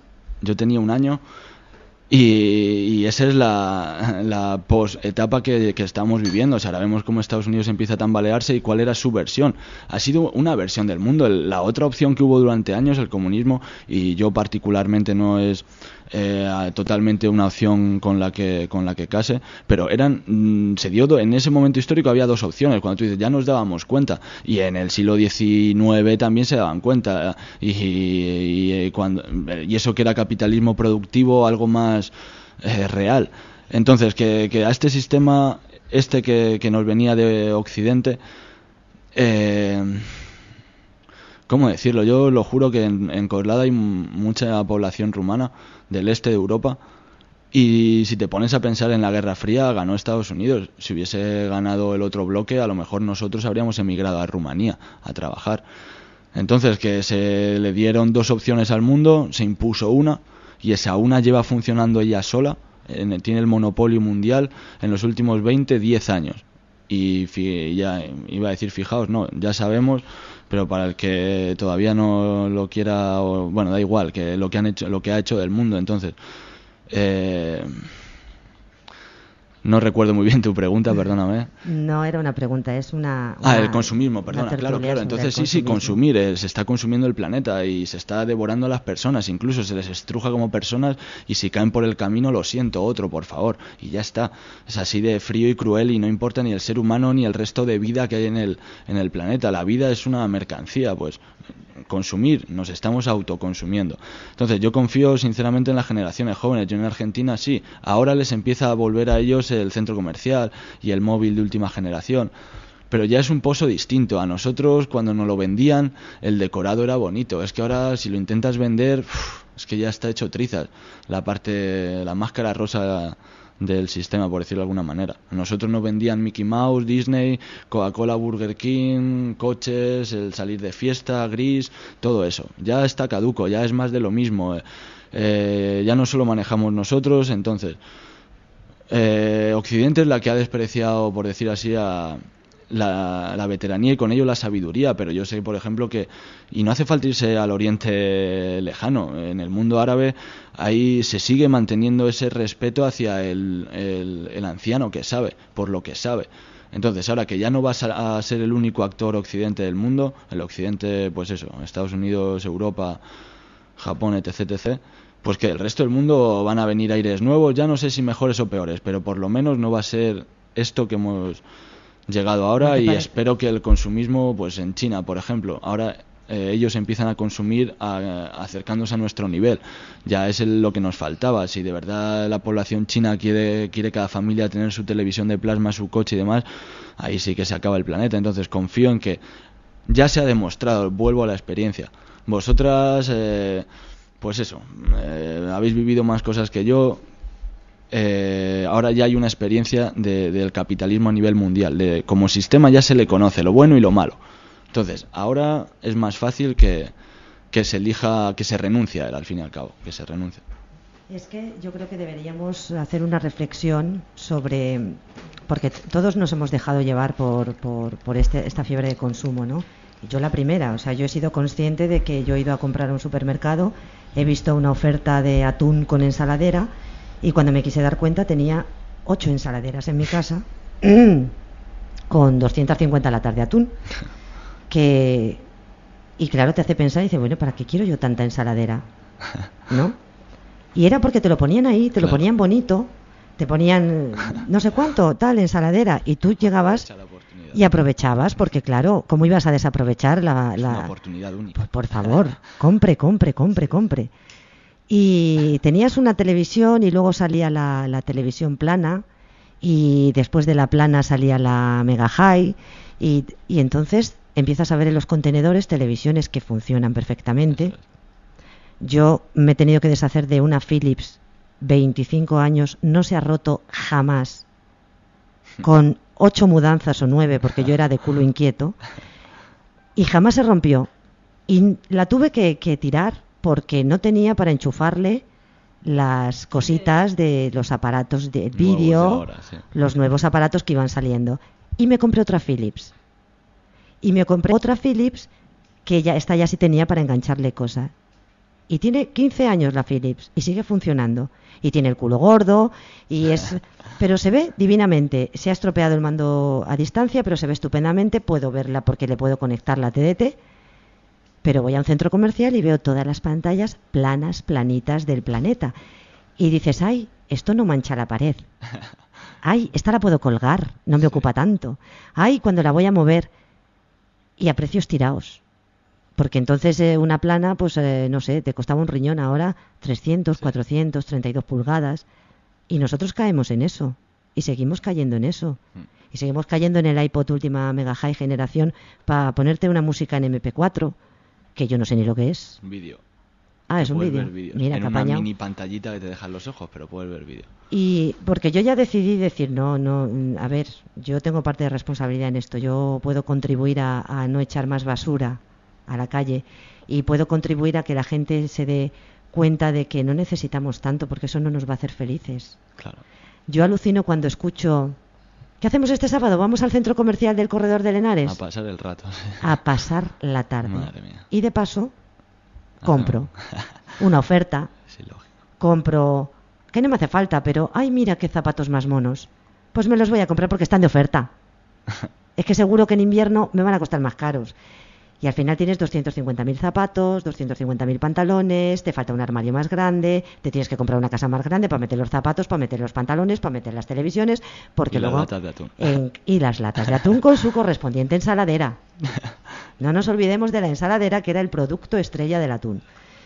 Yo tenía un año y, y esa es la, la post-etapa que, que estamos viviendo. O sea, ahora vemos cómo Estados Unidos empieza a tambalearse y cuál era su versión. Ha sido una versión del mundo. El, la otra opción que hubo durante años, el comunismo, y yo particularmente no es eh, totalmente una opción con la que con la que case, pero eran mmm, se dio en ese momento histórico había dos opciones. Cuando tú dices, ya nos dábamos cuenta, y en el siglo diecinueve también se daban cuenta, y, y, y, cuando, y eso que era capitalismo productivo, algo más eh, real. Entonces, que, que a este sistema, este que, que nos venía de Occidente, eh, ¿cómo decirlo? Yo lo juro que en, en Coslada hay mucha población rumana del este de Europa, y si te pones a pensar en la Guerra Fría, ganó Estados Unidos. Si hubiese ganado el otro bloque, a lo mejor nosotros habríamos emigrado a Rumanía a trabajar. Entonces, que se le dieron dos opciones al mundo, se impuso una, y esa una lleva funcionando ella sola, en, tiene el monopolio mundial en los últimos veinte, diez años. Y fi, ya iba a decir fijaos, no, ya sabemos, pero para el que todavía no lo quiera, o, bueno, da igual, que lo que han hecho, lo que ha hecho del mundo. Entonces, eh, no recuerdo muy bien tu pregunta, perdóname. No era una pregunta, es una... una ah, el consumismo, perdona, claro, claro. Entonces sí, sí, consumir, eh, se está consumiendo el planeta y se está devorando a las personas, incluso se les estruja como personas, y si caen por el camino, lo siento, otro, por favor, y ya está. Es así de frío y cruel, y no importa ni el ser humano ni el resto de vida que hay en el, en el planeta. La vida es una mercancía, pues consumir, nos estamos autoconsumiendo. Entonces yo confío sinceramente en las generaciones jóvenes. Yo en Argentina sí, ahora les empieza a volver a ellos el centro comercial y el móvil de última generación, pero ya es un pozo distinto. A nosotros, cuando nos lo vendían, el decorado era bonito. Es que ahora si lo intentas vender, uff, es que ya está hecho trizas la parte, la máscara rosa del sistema, por decirlo de alguna manera. A nosotros nos vendían Mickey Mouse, Disney, Coca-Cola, Burger King, coches, el salir de fiesta, gris, todo eso. Ya está caduco, ya es más de lo mismo. Eh, ya no solo manejamos nosotros. Entonces, eh, Occidente es la que ha despreciado, por decir así, a La, la veteranía y con ello la sabiduría. Pero yo sé, por ejemplo, que, y no hace falta irse al Oriente Lejano, en el mundo árabe ahí se sigue manteniendo ese respeto hacia el, el, el anciano que sabe, por lo que sabe. Entonces, ahora que ya no vas a, a ser el único actor occidente del mundo, el occidente, pues eso, Estados Unidos, Europa, Japón, etc, etc, pues que el resto del mundo van a venir aires nuevos, ya no sé si mejores o peores, pero por lo menos no va a ser esto que hemos llegado ahora. Y espero que el consumismo, pues en China, por ejemplo, ahora eh, ellos empiezan a consumir a, a, acercándose a nuestro nivel. Ya es el, lo que nos faltaba. Si de verdad la población china quiere quiere cada familia tener su televisión de plasma, su coche y demás, ahí sí que se acaba el planeta. Entonces confío en que ya se ha demostrado, vuelvo a la experiencia. Vosotras, eh, pues eso, eh, habéis vivido más cosas que yo. Eh, ahora ya hay una experiencia de, del capitalismo a nivel mundial, de, como sistema ya se le conoce lo bueno y lo malo. Entonces ahora es más fácil que, que se elija, que se renuncie a él, al fin y al cabo, que se renuncie. Es que yo creo que deberíamos hacer una reflexión sobre, porque todos nos hemos dejado llevar por, por, por este, esta fiebre de consumo, ¿no? Y yo la primera, o sea, yo he sido consciente de que yo he ido a comprar a un supermercado, he visto una oferta de atún con ensaladera, y cuando me quise dar cuenta tenía ocho ensaladeras en mi casa con doscientas cincuenta latas de atún, que, y claro, te hace pensar y dices, bueno, ¿para qué quiero yo tanta ensaladera? ¿No? Y era porque te lo ponían ahí, te claro. lo ponían bonito, te ponían no sé cuánto, tal, ensaladera, y tú llegabas y aprovechabas, porque claro, ¿cómo ibas a desaprovechar la, la... una oportunidad única? Pues por favor, compre, compre, compre, compre. Y tenías una televisión y luego salía la, la televisión plana, y después de la plana salía la Mega High, y, y entonces empiezas a ver en los contenedores televisiones que funcionan perfectamente. Yo me he tenido que deshacer de una Philips, veinticinco años, no se ha roto jamás, con ocho mudanzas o nueve, porque yo era de culo inquieto, y jamás se rompió. Y la tuve que, que tirar porque no tenía para enchufarle las cositas de los aparatos de vídeo, sí. los nuevos aparatos que iban saliendo. Y me compré otra Philips. Y me compré otra Philips que ya esta ya sí tenía para engancharle cosas. Y tiene quince años la Philips y sigue funcionando. Y tiene el culo gordo y es... Pero se ve divinamente. Se ha estropeado el mando a distancia, pero se ve estupendamente. Puedo verla porque le puedo conectar la T D T. Pero voy a un centro comercial y veo todas las pantallas planas, planitas del planeta. Y dices, ay, esto no mancha la pared. Ay, esta la puedo colgar, no me sí. ocupa tanto. Ay, cuando la voy a mover. Y a precios tirados. Porque entonces eh, una plana, pues eh, no sé, te costaba un riñón, ahora trescientos, sí. cuatrocientos, treinta y dos pulgadas. Y nosotros caemos en eso. Y seguimos cayendo en eso. Mm. Y seguimos cayendo en el iPod última mega high generación para ponerte una música en eme pe cuatro, que yo no sé ni lo que es. Un vídeo. Ah, es un vídeo. Mira, en una mini pantallita que te dejan los ojos, pero puedes ver vídeo. Y porque yo ya decidí decir, no, no, a ver, yo tengo parte de responsabilidad en esto. Yo puedo contribuir a, a no echar más basura a la calle y puedo contribuir a que la gente se dé cuenta de que no necesitamos tanto, porque eso no nos va a hacer felices. Claro. Yo alucino cuando escucho, ¿qué hacemos este sábado? Vamos al centro comercial del Corredor de Henares. A pasar el rato. A pasar la tarde. Madre mía. Y de paso compro una oferta, sí, lógico. compro, que no me hace falta, pero ay, mira qué zapatos más monos, pues me los voy a comprar porque están de oferta. Es que seguro que en invierno me van a costar más caros. Y al final tienes doscientos cincuenta mil zapatos, doscientos cincuenta mil pantalones, te falta un armario más grande, te tienes que comprar una casa más grande para meter los zapatos, para meter los pantalones, para meter las televisiones, porque y luego las latas de atún. En, y las latas de atún con su correspondiente ensaladera. No nos olvidemos de la ensaladera, que era el producto estrella del atún.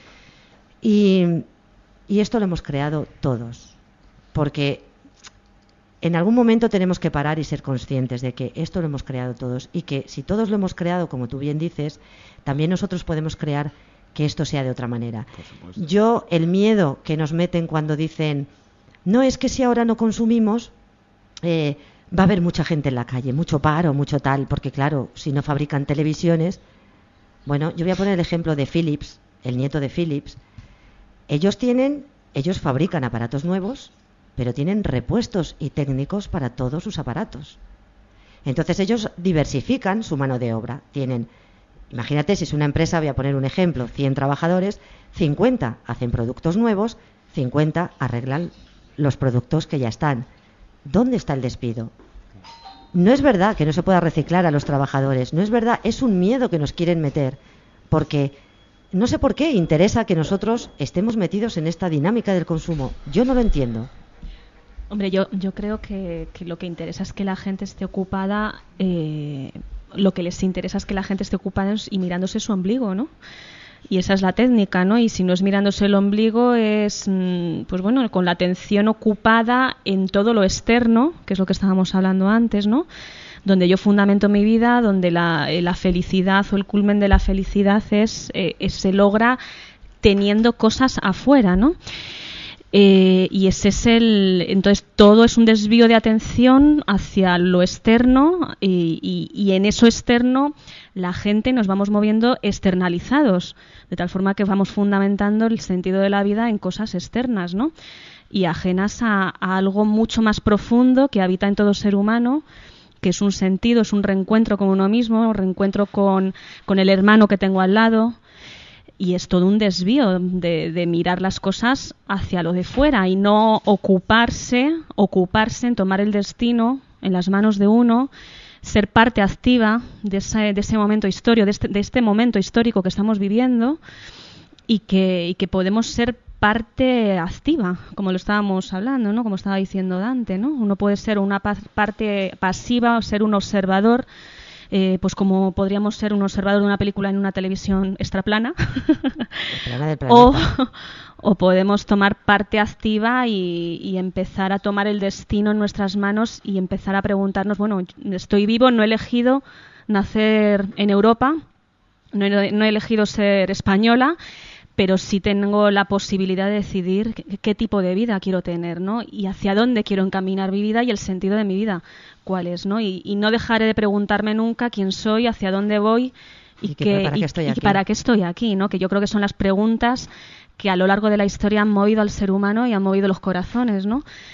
Y, y esto lo hemos creado todos, porque en algún momento tenemos que parar y ser conscientes de que esto lo hemos creado todos y que si todos lo hemos creado, como tú bien dices, también nosotros podemos crear que esto sea de otra manera. Yo, el miedo que nos meten cuando dicen, no, es que si ahora no consumimos, eh, va a haber mucha gente en la calle, mucho paro, mucho tal, porque claro, si no fabrican televisiones... Bueno, yo voy a poner el ejemplo de Philips, el nieto de Philips. Ellos tienen, ellos fabrican aparatos nuevos, pero tienen repuestos y técnicos para todos sus aparatos. Entonces ellos diversifican su mano de obra. Tienen, imagínate, si es una empresa, voy a poner un ejemplo, cien trabajadores, cincuenta hacen productos nuevos, cincuenta arreglan los productos que ya están. ¿Dónde está el despido? No es verdad que no se pueda reciclar a los trabajadores, no es verdad, es un miedo que nos quieren meter, porque no sé por qué interesa que nosotros estemos metidos en esta dinámica del consumo. Yo no lo entiendo. Hombre, yo, yo creo que, que lo que interesa es que la gente esté ocupada, eh, lo que les interesa es que la gente esté ocupada y mirándose su ombligo, ¿no? Y esa es la técnica, ¿no? Y si no es mirándose el ombligo, es, pues bueno, con la atención ocupada en todo lo externo, que es lo que estábamos hablando antes, ¿no? Donde yo fundamento mi vida, donde la, la felicidad o el culmen de la felicidad es, eh, es se logra teniendo cosas afuera, ¿no? Eh, y ese es el, entonces todo es un desvío de atención hacia lo externo y, y, y en eso externo la gente nos vamos moviendo externalizados, de tal forma que vamos fundamentando el sentido de la vida en cosas externas, ¿no? Y ajenas a, a algo mucho más profundo que habita en todo ser humano, que es un sentido, es un reencuentro con uno mismo, un reencuentro con, con el hermano que tengo al lado. Y es todo un desvío de, de mirar las cosas hacia lo de fuera y no ocuparse, ocuparse en tomar el destino en las manos de uno, ser parte activa de ese, de ese momento histórico, de este, de este momento histórico que estamos viviendo y que, y que podemos ser parte activa, como lo estábamos hablando, ¿no? Como estaba diciendo Dante, ¿no? Uno puede ser una pa- parte pasiva o ser un observador. Eh, pues como podríamos ser un observador de una película en una televisión extraplana o, o podemos tomar parte activa y, y empezar a tomar el destino en nuestras manos y empezar a preguntarnos, bueno, estoy vivo, no he elegido nacer en Europa, no he, no he elegido ser española, pero sí tengo la posibilidad de decidir qué, qué tipo de vida quiero tener, ¿no? Y hacia dónde quiero encaminar mi vida y el sentido de mi vida cuál es, ¿no? Y, y no dejaré de preguntarme nunca quién soy, hacia dónde voy y, y, que, que, para, y, qué estoy y aquí. para qué estoy aquí, ¿no? Que yo creo que son las preguntas que a lo largo de la historia han movido al ser humano y han movido los corazones, ¿no?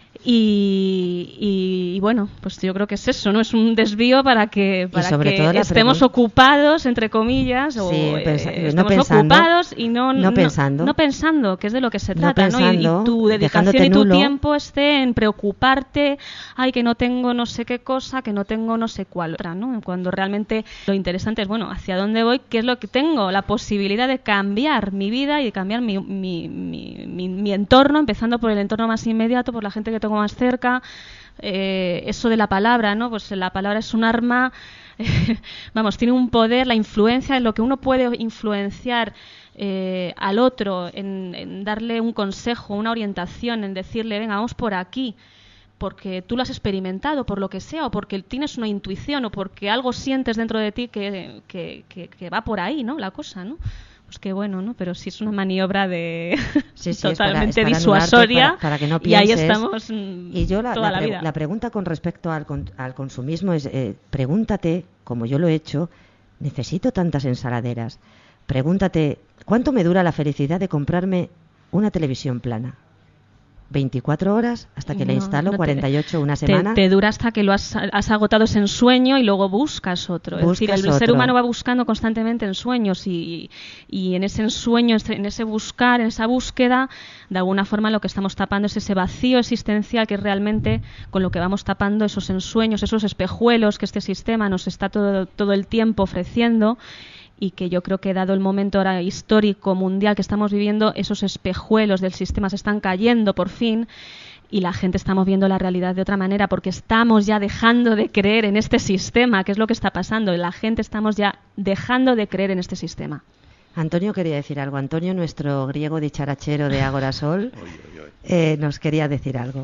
Y, y, y bueno, pues yo creo que es eso, ¿no? Es un desvío para que, para sobre que todo estemos ocupados, entre comillas, o sí, pensa, eh, no estemos pensando, ocupados y no, no, no pensando, no pensando, que es de lo que se no trata, pensando, ¿no? Y, y tu dedicación y tu nulo. tiempo esté en preocuparte, ay, que no tengo no sé qué cosa, que no tengo no sé cuál otra, ¿no? Cuando realmente lo interesante es, bueno, ¿hacia dónde voy? ¿Qué es lo que tengo? La posibilidad de cambiar mi vida y de cambiar mi, mi, mi, mi, mi entorno, empezando por el entorno más inmediato, por la gente que tengo más cerca. Eh, eso de la palabra, ¿no? Pues la palabra es un arma, eh, vamos, tiene un poder, la influencia, en lo que uno puede influenciar eh, al otro, en, en darle un consejo, una orientación, en decirle, venga, vamos por aquí, porque tú lo has experimentado, por lo que sea, o porque tienes una intuición, o porque algo sientes dentro de ti que, que, que, que va por ahí, ¿no? La cosa, ¿no? Pues qué bueno, ¿no? Pero sí es una maniobra de sí, sí, totalmente es para, es para disuasoria para, para que no y ahí pienses. estamos y yo la, toda la, la vida. La pregunta con respecto al, al consumismo es, eh, pregúntate, como yo lo he hecho, ¿necesito tantas ensaladeras? Pregúntate, ¿cuánto me dura la felicidad de comprarme una televisión plana? veinticuatro horas hasta que no, la instalo, no te, cuarenta y ocho, una semana. Te, te dura hasta que lo has, has agotado ese ensueño y luego buscas otro. Buscas es decir, el otro. ser humano va buscando constantemente ensueños y, y en ese ensueño, en ese buscar, en esa búsqueda, de alguna forma lo que estamos tapando es ese vacío existencial que es realmente con lo que vamos tapando esos ensueños, esos espejuelos que este sistema nos está todo, todo el tiempo ofreciendo. Y que yo creo que dado el momento ahora histórico mundial que estamos viviendo, esos espejuelos del sistema se están cayendo por fin y la gente estamos viendo la realidad de otra manera porque estamos ya dejando de creer en este sistema, que es lo que está pasando. La gente estamos ya dejando de creer en este sistema. Antonio quería decir algo. Antonio, nuestro griego dicharachero de Agorasol, eh, nos quería decir algo.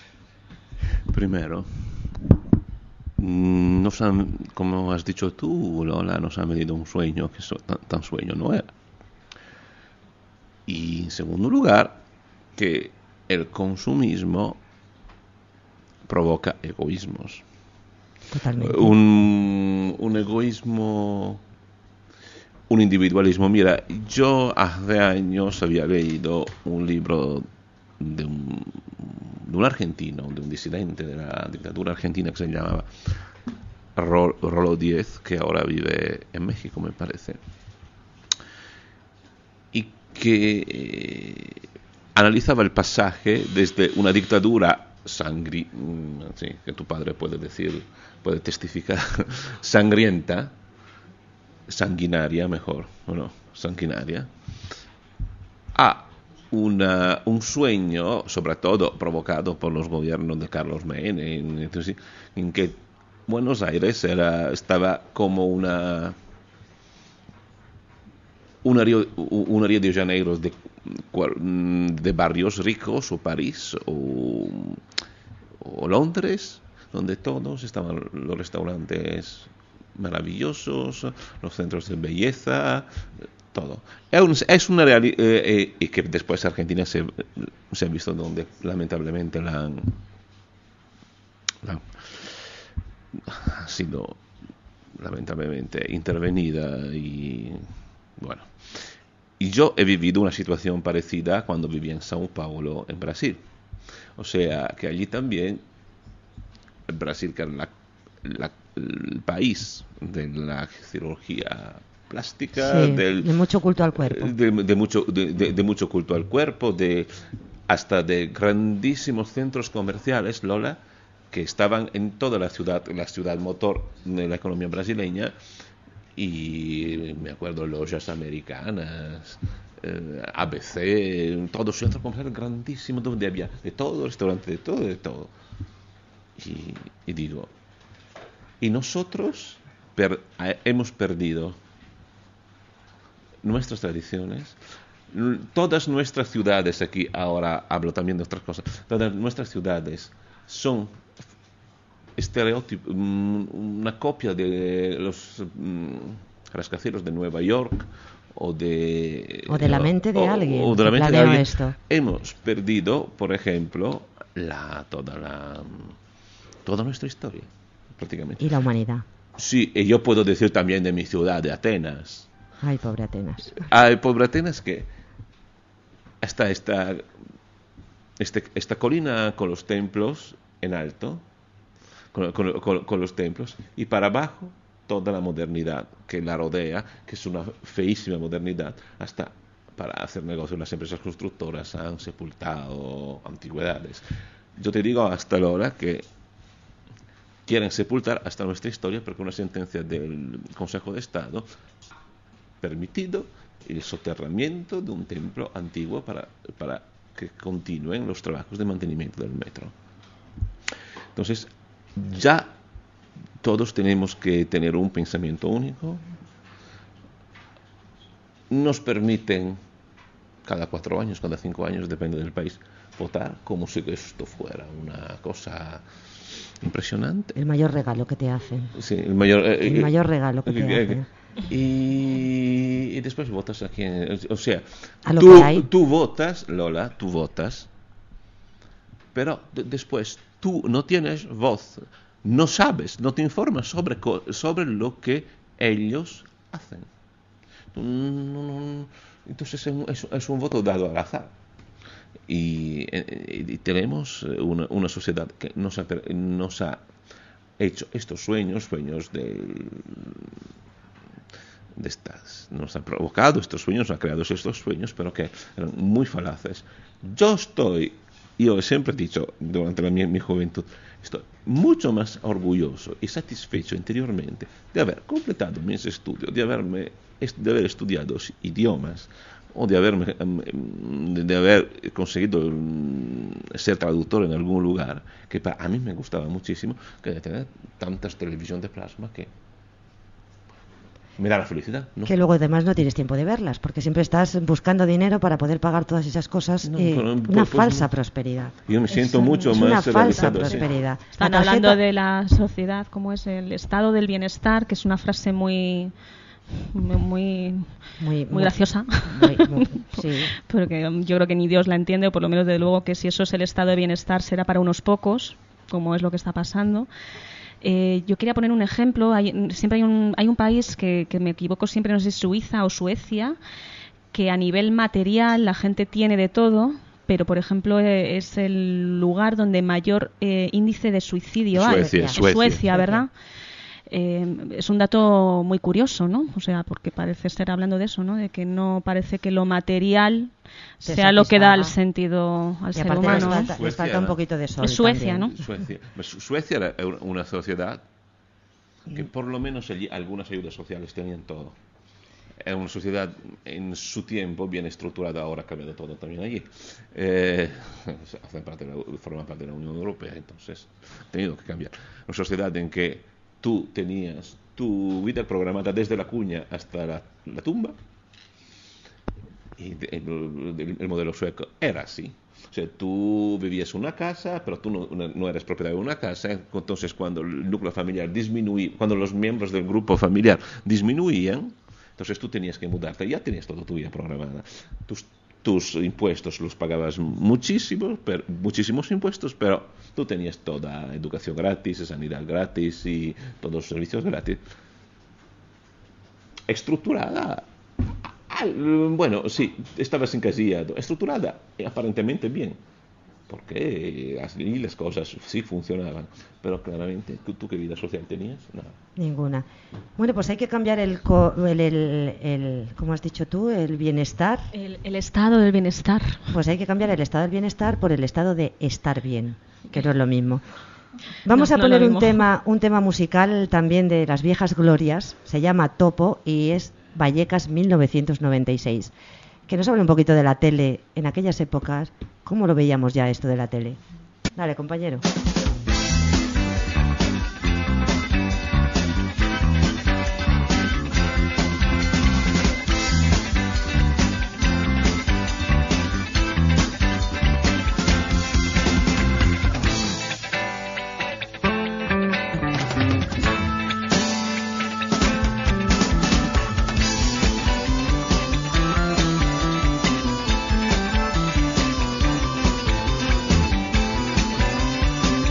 Primero, nos han, como has dicho tú, Lola, nos han vendido un sueño que so, tan, tan sueño no era. Y en segundo lugar, que el consumismo provoca egoísmos. Totalmente. Un, un egoísmo, un individualismo. Mira, yo hace años había leído un libro de un, de un argentino, de un disidente de la dictadura argentina que se llamaba Rolo Díez, que ahora vive en México, me parece, y que eh, analizaba el pasaje desde una dictadura sangri, sí, que tu padre puede decir, puede testificar, sangrienta, sanguinaria mejor, ¿o no? Sanguinaria, a Una, un sueño, sobre todo provocado por los gobiernos de Carlos Menem, entonces, en que Buenos Aires era, estaba como una una Río, una Río de Janeiro de, de barrios ricos, o París, o, o Londres, donde todos estaban los restaurantes maravillosos, los centros de belleza, todo. Es una realidad, eh, eh, y que después Argentina se, se ha visto donde lamentablemente la han, la, ha sido lamentablemente intervenida y bueno. Y yo he vivido una situación parecida cuando vivía en Sao Paulo, en Brasil. O sea, que allí también, en Brasil, que era la, la, el país de la cirugía plástica, sí, del, de mucho culto al cuerpo, de, de, mucho, de, de, de mucho culto al cuerpo, de hasta de grandísimos centros comerciales, Lola, que estaban en toda la ciudad, la ciudad motor de la economía brasileña, y me acuerdo lojas americanas, eh, A B C, todos centros comerciales grandísimos donde había de todo, restaurantes, de todo, de todo. Y, y digo, y nosotros per, hemos perdido nuestras tradiciones, todas nuestras ciudades, aquí ahora hablo también de otras cosas, todas nuestras ciudades son estereotipo, una copia de los mm, rascacielos de Nueva York o de o de la mente de o, alguien, o de la mente de alguien. Esto. Hemos perdido, por ejemplo, la toda la toda nuestra historia, prácticamente. Y la humanidad. Sí, y yo puedo decir también de mi ciudad, de Atenas. Ay, pobre Atenas. Ay, pobre Atenas, que hasta esta este, esta colina con los templos en alto, con, con, con, con los templos, y para abajo toda la modernidad que la rodea, que es una feísima modernidad, hasta para hacer negocios las empresas constructoras han sepultado antigüedades. Yo te digo hasta ahora que quieren sepultar hasta nuestra historia porque una sentencia del Consejo de Estado ha permitido el soterramiento de un templo antiguo para, para que continúen los trabajos de mantenimiento del metro. Entonces, ya todos tenemos que tener un pensamiento único. Nos permiten cada cuatro años, cada cinco años, depende del país, votar como si esto fuera una cosa impresionante. El mayor regalo que te hacen. Sí, el mayor, eh, el mayor regalo que te eh, hacen. Y, y después votas a quien... O sea, a lo tú, que hay. tú votas, Lola, tú votas, pero d- después tú no tienes voz, no sabes, no te informas sobre, sobre lo que ellos hacen. Entonces es un, es, es un voto dado al azar. Y, y tenemos una, una sociedad que nos ha, nos ha hecho estos sueños, sueños de, de estas, nos ha provocado estos sueños, nos ha creado estos sueños, pero que eran muy falaces. Yo estoy, yo siempre he dicho durante la, mi, mi juventud, estoy mucho más orgulloso y satisfecho interiormente de haber completado mis estudios, de haberme de haber estudiado idiomas o de haberme de haber conseguido ser traductor en algún lugar, que para a mí me gustaba muchísimo, que de tener tantas televisión de plasma que me da la felicidad, ¿no? Que luego además no tienes tiempo de verlas, porque siempre estás buscando dinero para poder pagar todas esas cosas. No, eh, pero, una pues, falsa no. prosperidad. Yo me siento Es, mucho Es más una falsa realizado, sí. prosperidad. Están La tarjeta- hablando de la sociedad, como es el estado del bienestar, que es una frase muy muy muy, muy, muy graciosa, muy, muy, sí. porque yo creo que ni Dios la entiende, o por lo menos desde luego que si eso es el estado de bienestar será para unos pocos, como es lo que está pasando. Eh, yo quería poner un ejemplo. Hay, siempre hay un, hay un país que, que me equivoco siempre, no sé si es Suiza o Suecia, que a nivel material la gente tiene de todo, pero por ejemplo eh, es el lugar donde mayor eh, índice de suicidio hay. Suecia, Es Suecia. Suecia, ¿verdad? Eh, es un dato muy curioso, ¿no? O sea, porque parece estar hablando de eso, ¿no? De que no parece que lo material Te sea lo que da el satisfaga. sentido al Y ser aparte humano. les ¿no? falta, les Suecia, falta un ¿no? poquito de sol. Es Suecia, también. ¿no? Suecia. Suecia era una sociedad que por lo menos allí algunas ayudas sociales tenían todo. Era una sociedad en su tiempo bien estructurada, ahora ha cambiado todo también allí. Eh, hace parte de la, forma parte de la Unión Europea, entonces ha tenido que cambiar. Una sociedad en que tú tenías tu vida programada desde la cuña hasta la, la tumba, y de, el, el modelo sueco era así. O sea, tú vivías en una casa, pero tú no, no eres propietario de una casa. Entonces, cuando el núcleo familiar disminuía, cuando los miembros del grupo familiar disminuían, entonces tú tenías que mudarte. Ya tenías toda tu vida programada. Tus, tus impuestos los pagabas muchísimos, pero, muchísimos impuestos, pero tú tenías toda educación gratis, sanidad gratis y todos los servicios gratis. Estructurada. Bueno, sí, estabas encasillado, estructurada aparentemente bien, porque así las cosas sí funcionaban, pero claramente, ¿tú, tú qué vida social tenías? Nada. Ninguna. Bueno, pues hay que cambiar el, co- el, el, el ¿cómo has dicho tú? El bienestar. El, el estado del bienestar. Pues hay que cambiar el estado del bienestar por el estado de estar bien, que no es lo mismo. Vamos No, a no poner lo un mismo. tema, un tema musical también de las viejas glorias, se llama Topo y es Vallecas mil novecientos noventa y seis. Que nos hable un poquito de la tele en aquellas épocas, ¿cómo lo veíamos ya esto de la tele? Dale, compañero. Vallecas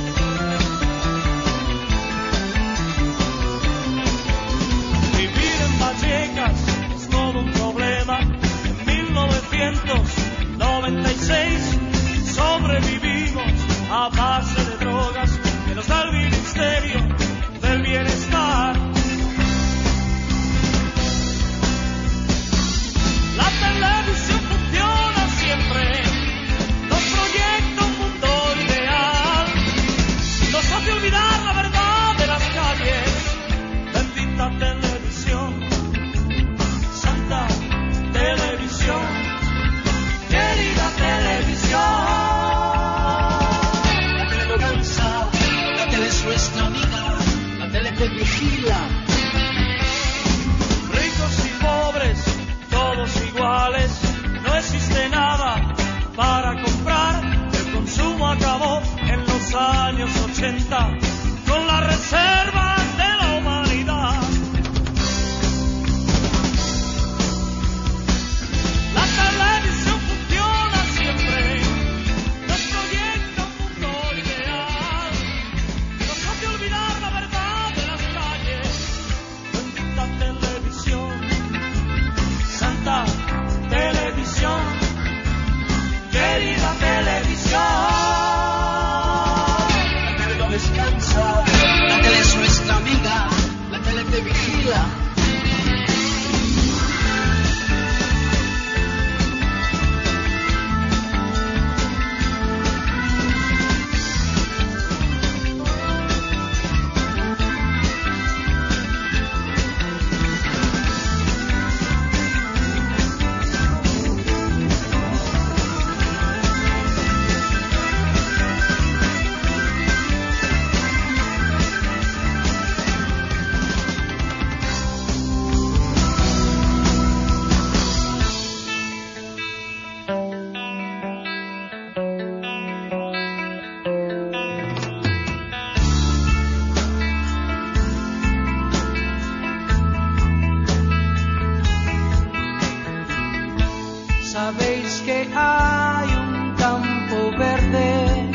sabéis que hay un campo verde,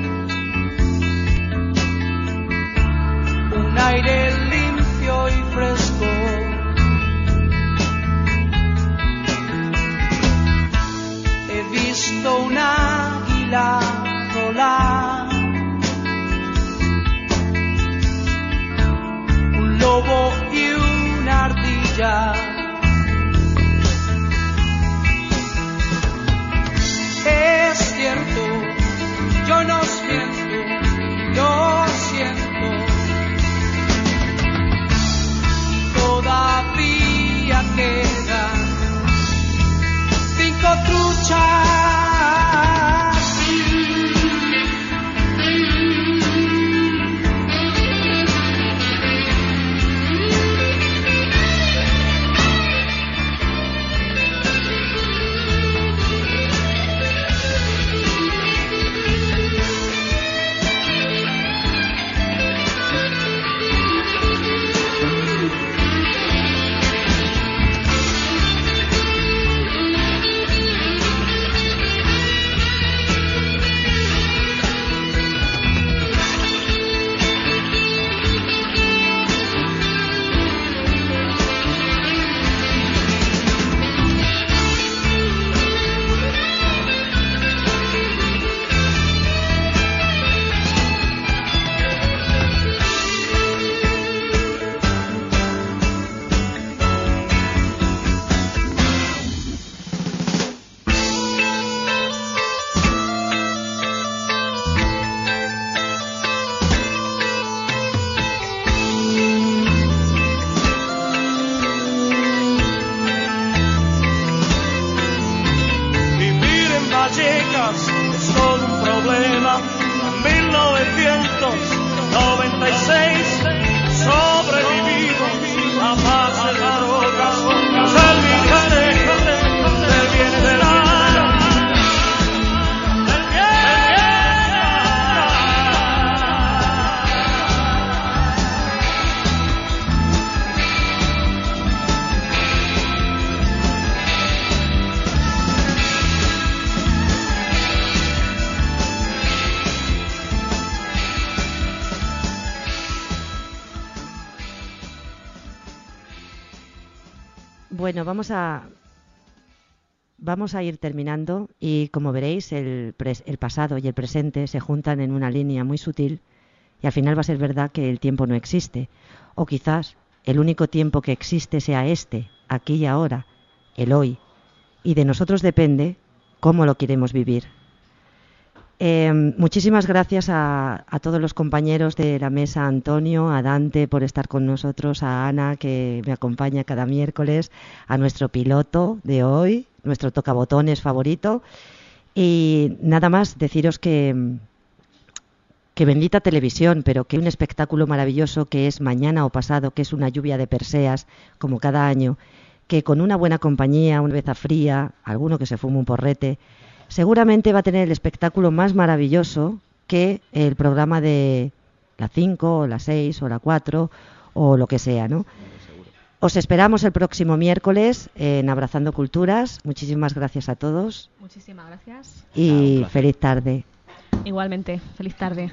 un aire limpio y fresco. He visto un águila volar, un lobo y una ardilla. Es cierto, yo no siento, yo siento. Todavía quedan cinco truchas. Bueno, vamos a vamos a ir terminando y como veréis el, pres, el pasado y el presente se juntan en una línea muy sutil y al final va a ser verdad que el tiempo no existe. O quizás el único tiempo que existe sea este, aquí y ahora, el hoy. Y de nosotros depende cómo lo queremos vivir. Eh, muchísimas gracias a, a todos los compañeros de la mesa, a Antonio, a Dante por estar con nosotros, a Ana que me acompaña cada miércoles, a nuestro piloto de hoy, nuestro tocabotones favorito. Y nada más deciros que, que bendita televisión, pero que un espectáculo maravilloso que es mañana o pasado, que es una lluvia de perseas como cada año, que con una buena compañía, una cerveza fría, alguno que se fume un porrete, seguramente va a tener el espectáculo más maravilloso que el programa de la cinco, o la seis, o la cuatro, o lo que sea, ¿no? Os esperamos el próximo miércoles en Abrazando Culturas. Muchísimas gracias a todos. Muchísimas gracias. Y feliz tarde. Igualmente, feliz tarde.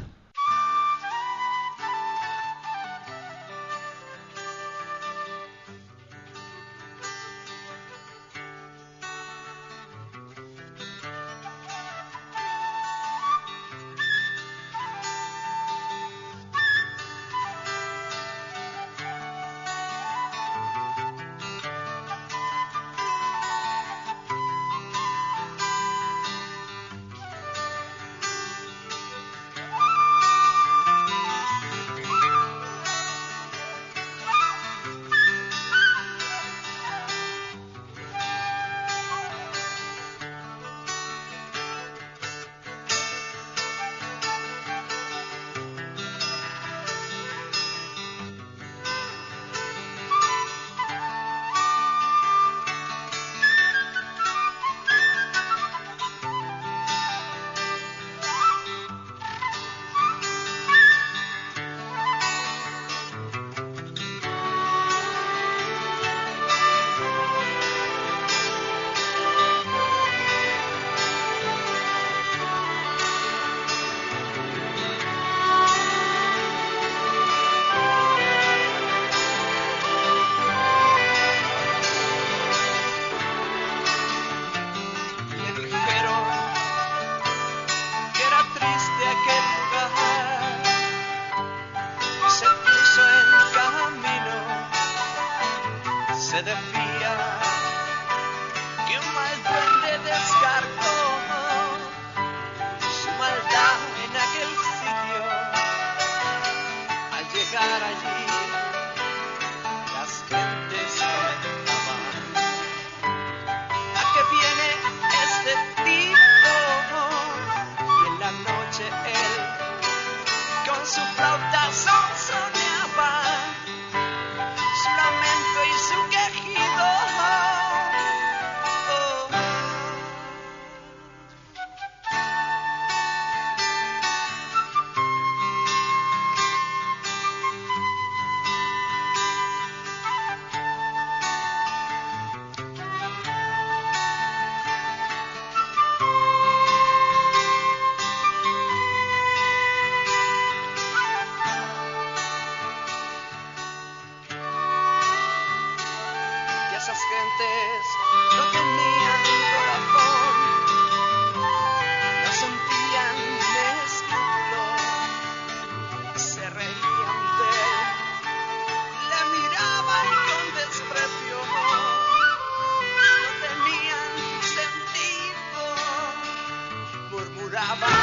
juraba